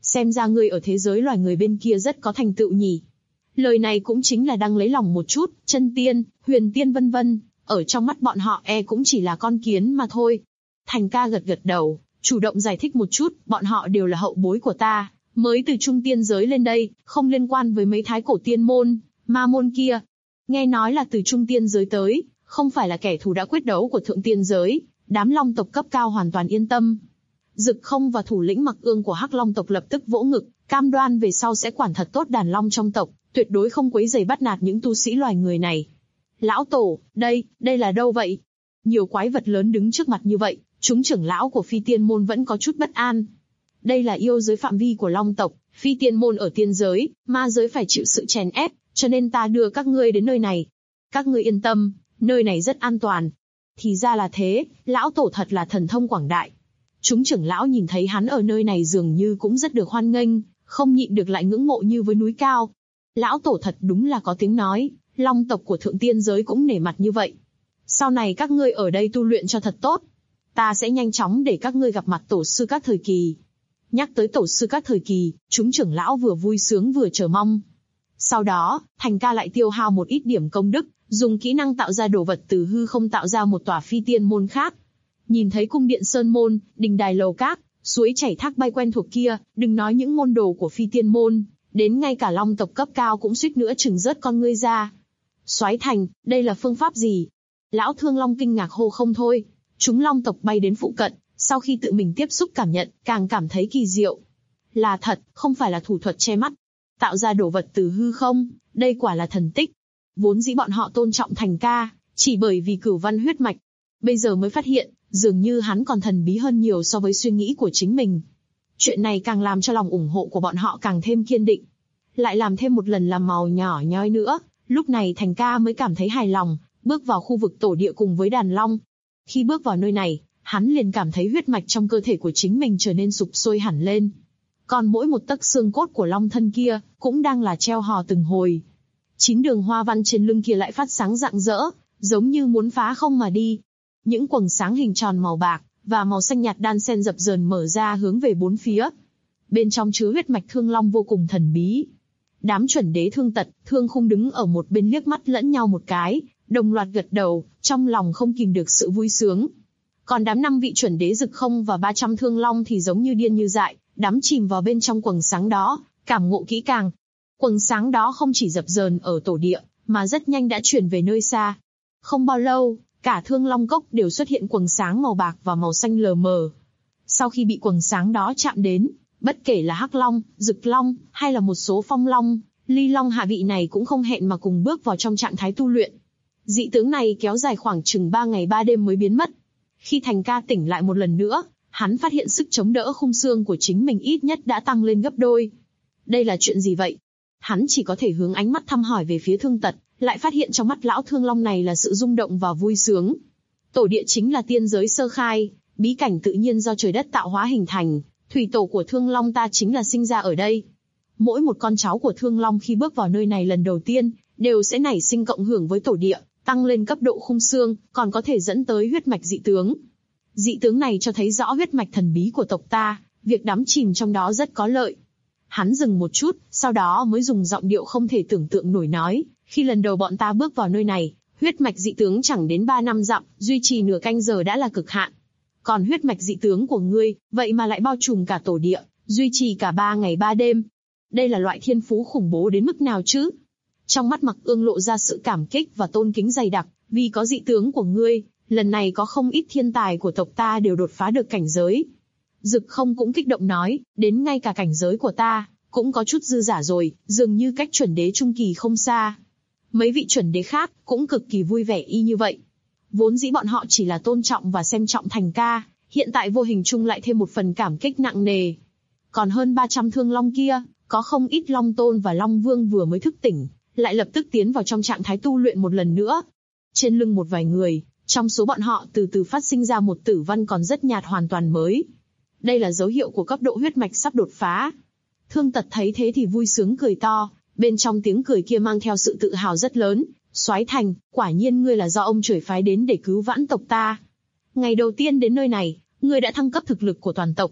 Xem ra ngươi ở thế giới loài người bên kia rất có thành tựu nhỉ. Lời này cũng chính là đang lấy lòng một chút, chân tiên, huyền tiên vân vân, ở trong mắt bọn họ cũng chỉ là con kiến mà thôi. Thành ca gật gật đầu, chủ động giải thích một chút, bọn họ đều là hậu bối của ta, mới từ trung tiên giới lên đây, không liên quan với mấy thái cổ tiên môn, ma môn kia. Nghe nói là từ trung tiên giới tới, không phải là kẻ thù đã quyết đấu của thượng tiên giới, đám long tộc cấp cao hoàn toàn yên tâm. Dực Không và thủ lĩnh Mặc Ương của Hắc Long tộc lập tức vỗ ngực, cam đoan về sau sẽ quản thật tốt đàn long trong tộc, tuyệt đối không quấy rầy bắt nạt những tu sĩ loài người này. Lão tổ, đây là đâu vậy? Nhiều quái vật lớn đứng trước mặt như vậy, chúng trưởng lão của Phi Tiên môn vẫn có chút bất an. Đây là yêu giới phạm vi của long tộc, Phi Tiên môn ở tiên giới, ma giới phải chịu sự chèn ép, cho nên ta đưa các ngươi đến nơi này. Các ngươi yên tâm, nơi này rất an toàn. Thì ra là thế, lão tổ thật là thần thông quảng đại. Chúng trưởng lão nhìn thấy hắn ở nơi này dường như cũng rất được hoan nghênh, không nhịn được lại ngưỡng mộ như với núi cao. Lão tổ thật đúng là có tiếng nói, long tộc của thượng tiên giới cũng nể mặt như vậy. Sau này các ngươi ở đây tu luyện cho thật tốt. Ta sẽ nhanh chóng để các ngươi gặp mặt tổ sư các thời kỳ. Nhắc tới tổ sư các thời kỳ, chúng trưởng lão vừa vui sướng vừa chờ mong. Sau đó, Thành ca lại tiêu hao một ít điểm công đức, dùng kỹ năng tạo ra đồ vật từ hư không tạo ra một tòa phi tiên môn khác. Nhìn thấy cung điện sơn môn, đình đài lầu các, suối chảy thác bay quen thuộc kia, đừng nói những môn đồ của phi tiên môn, đến ngay cả long tộc cấp cao cũng suýt nữa chừng rớt con ngươi ra. Soái Thành, đây là phương pháp gì? Lão Thương Long kinh ngạc hô không thôi. Chúng long tộc bay đến phụ cận, sau khi tự mình tiếp xúc cảm nhận, càng cảm thấy kỳ diệu. Là thật, không phải là thủ thuật che mắt. Tạo ra đồ vật từ hư không, đây quả là thần tích. Vốn dĩ bọn họ tôn trọng Thành ca, chỉ bởi vì cửu văn huyết mạch. Bây giờ mới phát hiện, dường như hắn còn thần bí hơn nhiều so với suy nghĩ của chính mình. Chuyện này càng làm cho lòng ủng hộ của bọn họ càng thêm kiên định. Lại làm thêm một lần làm màu nhỏ nhoi nữa, lúc này Thành ca mới cảm thấy hài lòng, bước vào khu vực tổ địa cùng với đàn long. Khi bước vào nơi này, hắn liền cảm thấy huyết mạch trong cơ thể của chính mình trở nên sục sôi hẳn lên. Còn mỗi một tấc xương cốt của long thân kia, cũng đang là treo hò từng hồi. 9 đường hoa văn trên lưng kia lại phát sáng rạng rỡ, giống như muốn phá không mà đi. Những quầng sáng hình tròn màu bạc và màu xanh nhạt đan xen dập dờn mở ra hướng về bốn phía. Bên trong chứa huyết mạch thương long vô cùng thần bí. Đám chuẩn đế Thương Tật, Thương Khung đứng ở một bên liếc mắt lẫn nhau một cái, đồng loạt gật đầu, trong lòng không kìm được sự vui sướng. Còn đám 5 vị chuẩn đế Dực Không và 300 thương long thì giống như điên như dại, đắm chìm vào bên trong quầng sáng đó, cảm ngộ kỹ càng. Quầng sáng đó không chỉ dập dờn ở tổ địa, mà rất nhanh đã chuyển về nơi xa. Không bao lâu, cả Thương Long Cốc đều xuất hiện quầng sáng màu bạc và màu xanh lờ mờ. Sau khi bị quầng sáng đó chạm đến, bất kể là Hắc Long, Dực Long, hay là một số Phong Long, Ly Long hạ vị này cũng không hẹn mà cùng bước vào trong trạng thái tu luyện. Dị tướng này kéo dài khoảng chừng 3 ngày 3 đêm mới biến mất. Khi Thành ca tỉnh lại một lần nữa, hắn phát hiện sức chống đỡ khung xương của chính mình ít nhất đã tăng lên gấp đôi. Đây là chuyện gì vậy? Hắn chỉ có thể hướng ánh mắt thăm hỏi về phía Thương Tật, lại phát hiện trong mắt lão Thương Long này là sự rung động và vui sướng. Tổ địa chính là tiên giới sơ khai, bí cảnh tự nhiên do trời đất tạo hóa hình thành, thủy tổ của Thương Long ta chính là sinh ra ở đây. Mỗi một con cháu của Thương Long khi bước vào nơi này lần đầu tiên, đều sẽ nảy sinh cộng hưởng với tổ địa, tăng lên cấp độ khung xương, còn có thể dẫn tới huyết mạch dị tướng. Dị tướng này cho thấy rõ huyết mạch thần bí của tộc ta, việc đắm chìm trong đó rất có lợi. Hắn dừng một chút, sau đó mới dùng giọng điệu không thể tưởng tượng nổi nói, khi lần đầu bọn ta bước vào nơi này, huyết mạch dị tướng chẳng đến 3 năm dặm, duy trì nửa canh giờ đã là cực hạn. Còn huyết mạch dị tướng của ngươi, vậy mà lại bao trùm cả tổ địa, duy trì cả 3 ngày 3 đêm. Đây là loại thiên phú khủng bố đến mức nào chứ? Trong mắt Mặc Ương lộ ra sự cảm kích và tôn kính dày đặc, vì có dị tướng của ngươi, lần này có không ít thiên tài của tộc ta đều đột phá được cảnh giới. Dực Không cũng kích động nói, đến ngay cả cảnh giới của ta, cũng có chút dư giả rồi, dường như cách chuẩn đế trung kỳ không xa. Mấy vị chuẩn đế khác, cũng cực kỳ vui vẻ y như vậy. Vốn dĩ bọn họ chỉ là tôn trọng và xem trọng Thành ca, hiện tại vô hình chung lại thêm một phần cảm kích nặng nề. Còn hơn 300 thương long kia, có không ít long tôn và long vương vừa mới thức tỉnh, lại lập tức tiến vào trong trạng thái tu luyện một lần nữa. Trên lưng một vài người, trong số bọn họ từ từ phát sinh ra một tử văn còn rất nhạt hoàn toàn mới. Đây là dấu hiệu của cấp độ huyết mạch sắp đột phá. Thương Tật thấy thế thì vui sướng cười to, bên trong tiếng cười kia mang theo sự tự hào rất lớn. Soái Thành, quả nhiên ngươi là do ông trời phái đến để cứu vãn tộc ta. Ngày đầu tiên đến nơi này, ngươi đã thăng cấp thực lực của toàn tộc.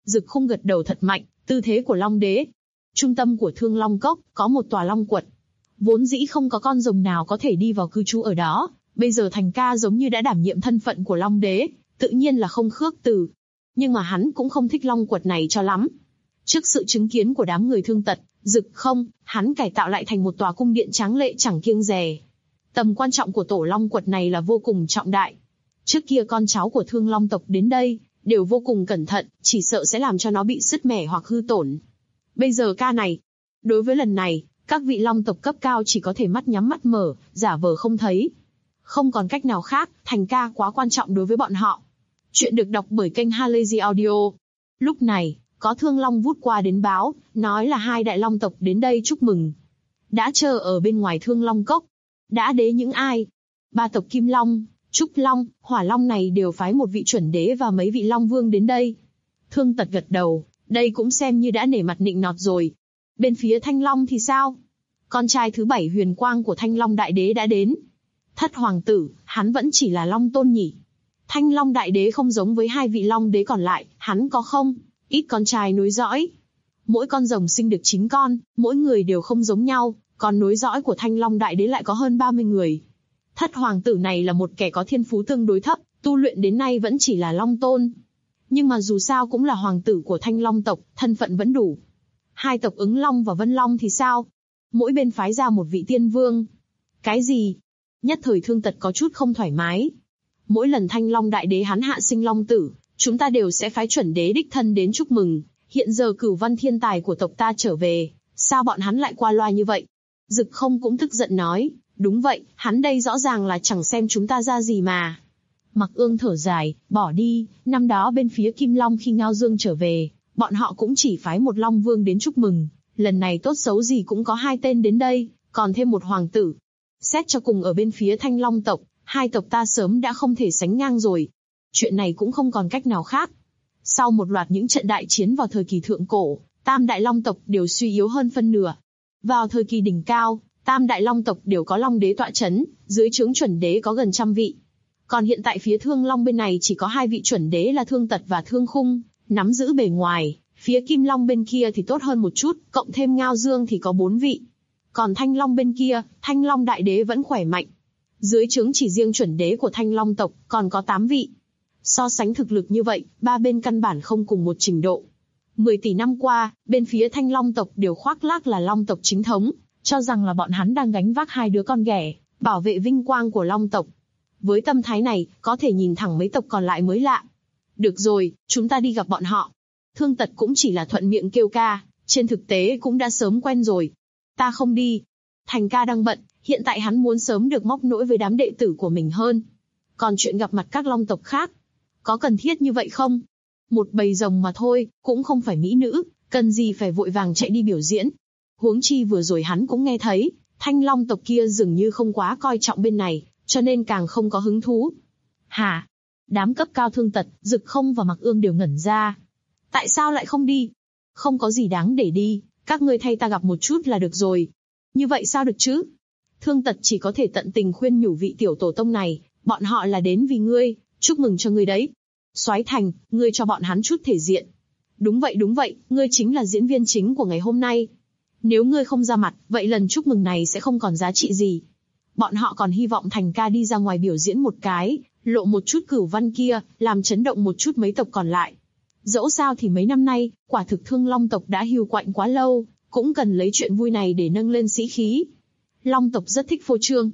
Dực Khung gật đầu thật mạnh, tư thế của Long Đế. Trung tâm của Thương Long Cốc có một tòa long quật. Vốn dĩ không có con rồng nào có thể đi vào cư trú ở đó, bây giờ Thành Ca giống như đã đảm nhiệm thân phận của Long Đế, tự nhiên là không khước từ. Nhưng mà hắn cũng không thích long quật này cho lắm. Trước sự chứng kiến của đám người Thương Tật, Dực Không, hắn cải tạo lại thành một tòa cung điện tráng lệ chẳng kiêng dè. Tầm quan trọng của tổ long quật này là vô cùng trọng đại. Trước kia con cháu của Thương Long tộc đến đây, đều vô cùng cẩn thận, chỉ sợ sẽ làm cho nó bị sứt mẻ hoặc hư tổn. Bây giờ ca này, đối với lần này, các vị long tộc cấp cao chỉ có thể mắt nhắm mắt mở, giả vờ không thấy. Không còn cách nào khác, Thành Ca quá quan trọng đối với bọn họ. Chuyện được đọc bởi kênh Halazy Audio. Lúc này, có Thương Long vút qua đến báo, nói là 2 đại long tộc đến đây chúc mừng. Đã chờ ở bên ngoài Thương Long Cốc. Đã đế những ai? 3 tộc Kim Long, Trúc Long, Hỏa Long này đều phái một vị chuẩn đế và mấy vị Long Vương đến đây. Thương Tật gật đầu, đây cũng xem như đã nể mặt nịnh nọt rồi. Bên phía Thanh Long thì sao? Con trai thứ 7 huyền quang của Thanh Long Đại Đế đã đến. Thất hoàng tử, hắn vẫn chỉ là Long Tôn nhỉ? Thanh Long Đại Đế không giống với 2 vị Long Đế còn lại, hắn có không? Ít con trai nối dõi. Mỗi con rồng sinh được 9 con, mỗi người đều không giống nhau, còn nối dõi của Thanh Long Đại Đế lại có hơn 30 người. Thất hoàng tử này là một kẻ có thiên phú tương đối thấp, tu luyện đến nay vẫn chỉ là Long Tôn. Nhưng mà dù sao cũng là hoàng tử của Thanh Long tộc, thân phận vẫn đủ. 2 tộc Ứng Long và Vân Long thì sao? Mỗi bên phái ra một vị tiên vương. Cái gì? Nhất thời Thương Tật có chút không thoải mái. Mỗi lần Thanh Long Đại Đế hắn hạ sinh long tử, chúng ta đều sẽ phái chuẩn đế đích thân đến chúc mừng. Hiện giờ Cửu Văn thiên tài của tộc ta trở về, sao bọn hắn lại qua loa như vậy? Dực Không cũng tức giận nói, đúng vậy, hắn đây rõ ràng là chẳng xem chúng ta ra gì mà. Mặc Ương thở dài, bỏ đi, năm đó bên phía Kim Long khi Ngao Dương trở về, bọn họ cũng chỉ phái một Long Vương đến chúc mừng, lần này tốt xấu gì cũng có 2 tên đến đây, còn thêm một hoàng tử. Xét cho cùng ở bên phía Thanh Long tộc, 2 tộc ta sớm đã không thể sánh ngang rồi. Chuyện này cũng không còn cách nào khác. Sau một loạt những trận đại chiến vào thời kỳ thượng cổ, Tam Đại Long tộc đều suy yếu hơn phân nửa. Vào thời kỳ đỉnh cao, Tam Đại Long tộc đều có Long Đế tọa chấn, dưới trướng chuẩn đế có gần 100 vị. Còn hiện tại phía Thương Long bên này chỉ có 2 vị chuẩn đế là Thương Tật và Thương Khung, nắm giữ bề ngoài. Phía Kim Long bên kia thì tốt hơn một chút, cộng thêm Ngao Dương thì có 4 vị. Còn Thanh Long bên kia, Thanh Long Đại Đế vẫn khỏe mạnh. Dưới trướng chỉ riêng chuẩn đế của Thanh Long tộc còn có 8 vị. So sánh thực lực như vậy, 3 bên căn bản không cùng một trình độ. 10 tỷ năm qua, bên phía Thanh Long tộc đều khoác lác là Long tộc chính thống, cho rằng là bọn hắn đang gánh vác 2 đứa con ghẻ, bảo vệ vinh quang của Long tộc. Với tâm thái này, có thể nhìn thẳng mấy tộc còn lại mới lạ. Được rồi, chúng ta đi gặp bọn họ. Thương Tật cũng chỉ là thuận miệng kêu ca, trên thực tế cũng đã sớm quen rồi. Ta không đi. Thành Ca đang bận, hiện tại hắn muốn sớm được móc nối với đám đệ tử của mình hơn. Còn chuyện gặp mặt các Long tộc khác, có cần thiết như vậy không? Một bầy rồng mà thôi, cũng không phải mỹ nữ, cần gì phải vội vàng chạy đi biểu diễn. Huống chi vừa rồi hắn cũng nghe thấy, Thanh Long tộc kia dường như không quá coi trọng bên này, cho nên càng không có hứng thú. Hả? Đám cấp cao Thương Tật, Dực Không và Mặc Ương đều ngẩn ra. Tại sao lại không đi? Không có gì đáng để đi, các ngươi thay ta gặp một chút là được rồi. Như vậy sao được chứ? Thương Tật chỉ có thể tận tình khuyên nhủ vị tiểu tổ tông này, bọn họ là đến vì ngươi, chúc mừng cho ngươi đấy. Soái Thành, ngươi cho bọn hắn chút thể diện. Đúng vậy, ngươi chính là diễn viên chính của ngày hôm nay. Nếu ngươi không ra mặt, vậy lần chúc mừng này sẽ không còn giá trị gì. Bọn họ còn hy vọng Thành Ca đi ra ngoài biểu diễn một cái, lộ một chút Cửu Văn kia, làm chấn động một chút mấy tộc còn lại. Dẫu sao thì mấy năm nay, quả thực Thương Long tộc đã hiu quạnh quá lâu, cũng cần lấy chuyện vui này để nâng lên sĩ khí. Long tộc rất thích phô trương.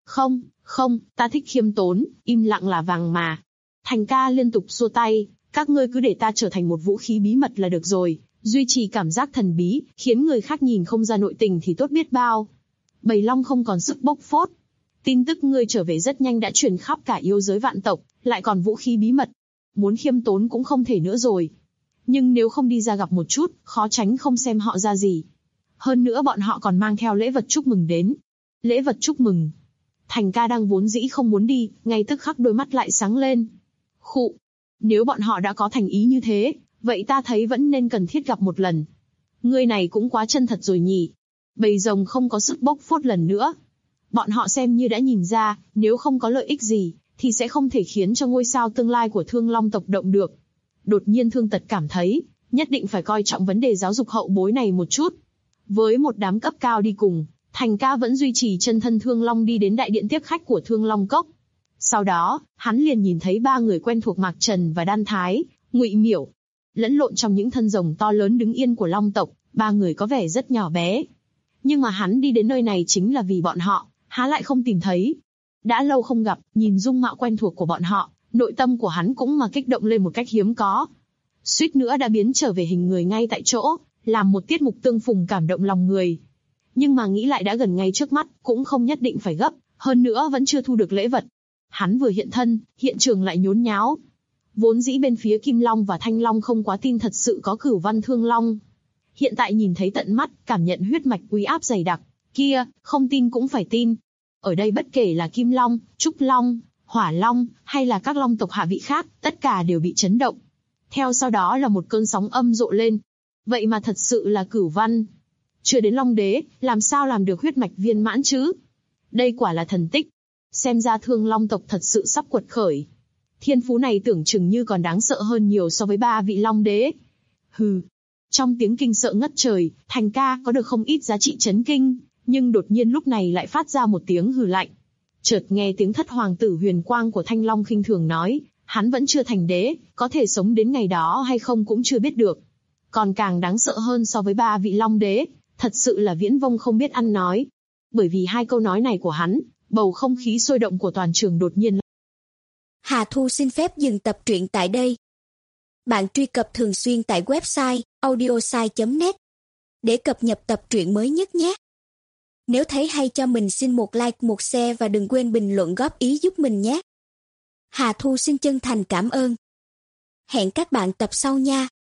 Không, ta thích khiêm tốn, im lặng là vàng mà. Thành Ca liên tục xua tay, các ngươi cứ để ta trở thành một vũ khí bí mật là được rồi, duy trì cảm giác thần bí, khiến người khác nhìn không ra nội tình thì tốt biết bao. Bầy Long không còn sức bốc phốt. Tin tức ngươi trở về rất nhanh đã truyền khắp cả yêu giới vạn tộc, lại còn vũ khí bí mật. Muốn khiêm tốn cũng không thể nữa rồi. Nhưng nếu không đi ra gặp một chút, khó tránh không xem họ ra gì. Hơn nữa bọn họ còn mang theo lễ vật chúc mừng đến. Lễ vật chúc mừng. Thành Ca đang vốn dĩ không muốn đi, ngay tức khắc đôi mắt lại sáng lên. Khụ. Nếu bọn họ đã có thành ý như thế, vậy ta thấy vẫn nên cần thiết gặp một lần. Ngươi này cũng quá chân thật rồi nhỉ. Bầy rồng không có sức bốc phốt lần nữa. Bọn họ xem như đã nhìn ra, nếu không có lợi ích gì, thì sẽ không thể khiến cho ngôi sao tương lai của Thương Long tộc động được. Đột nhiên Thương Tật cảm thấy, nhất định phải coi trọng vấn đề giáo dục hậu bối này một chút. Với một đám cấp cao đi cùng, Thành Ca vẫn duy trì chân thân Thương Long đi đến đại điện tiếp khách của Thương Long Cốc. Sau đó, hắn liền nhìn thấy ba người quen thuộc Mạc Trần và Đan Thái, Ngụy Miểu. Lẫn lộn trong những thân rồng to lớn đứng yên của Long tộc, ba người có vẻ rất nhỏ bé. Nhưng mà hắn đi đến nơi này chính là vì bọn họ, há lại không tìm thấy. Đã lâu không gặp, nhìn dung mạo quen thuộc của bọn họ, nội tâm của hắn cũng mà kích động lên một cách hiếm có. Suýt nữa đã biến trở về hình người ngay tại chỗ, làm một tiết mục tương phùng cảm động lòng người. Nhưng mà nghĩ lại đã gần ngay trước mắt, cũng không nhất định phải gấp, hơn nữa vẫn chưa thu được lễ vật. Hắn vừa hiện thân, hiện trường lại nhốn nháo. Vốn dĩ bên phía Kim Long và Thanh Long không quá tin thật sự có Cửu Văn Thương Long. Hiện tại nhìn thấy tận mắt, cảm nhận huyết mạch uy áp dày đặc, kia, không tin cũng phải tin. Ở đây bất kể là Kim Long, Trúc Long, Hỏa Long, hay là các long tộc hạ vị khác, tất cả đều bị chấn động. Theo sau đó là một cơn sóng âm rộ lên. Vậy mà thật sự là Cửu Văn. Chưa đến Long Đế, làm sao làm được huyết mạch viên mãn chứ? Đây quả là thần tích. Xem ra Thương Long tộc thật sự sắp quật khởi. Thiên phú này tưởng chừng như còn đáng sợ hơn nhiều so với ba vị Long Đế. Hừ. Trong tiếng kinh sợ ngất trời, Thành Ca có được không ít giá trị chấn kinh, nhưng đột nhiên lúc này lại phát ra một tiếng hừ lạnh. Chợt nghe tiếng Thất Hoàng tử Huyền Quang của Thanh Long khinh thường nói, hắn vẫn chưa thành đế, có thể sống đến ngày đó hay không cũng chưa biết được. Còn càng đáng sợ hơn so với ba vị Long Đế, thật sự là Viễn Vông không biết ăn nói. Bởi vì hai câu nói này của hắn, bầu không khí sôi động của toàn trường đột nhiên. Hà Thu xin phép dừng tập truyện tại đây. Bạn truy cập thường xuyên tại website audiosai.net để cập nhật tập truyện mới nhất nhé. Nếu thấy hay cho mình xin một like, một share và đừng quên bình luận góp ý giúp mình nhé. Hà Thu xin chân thành cảm ơn. Hẹn các bạn tập sau nha.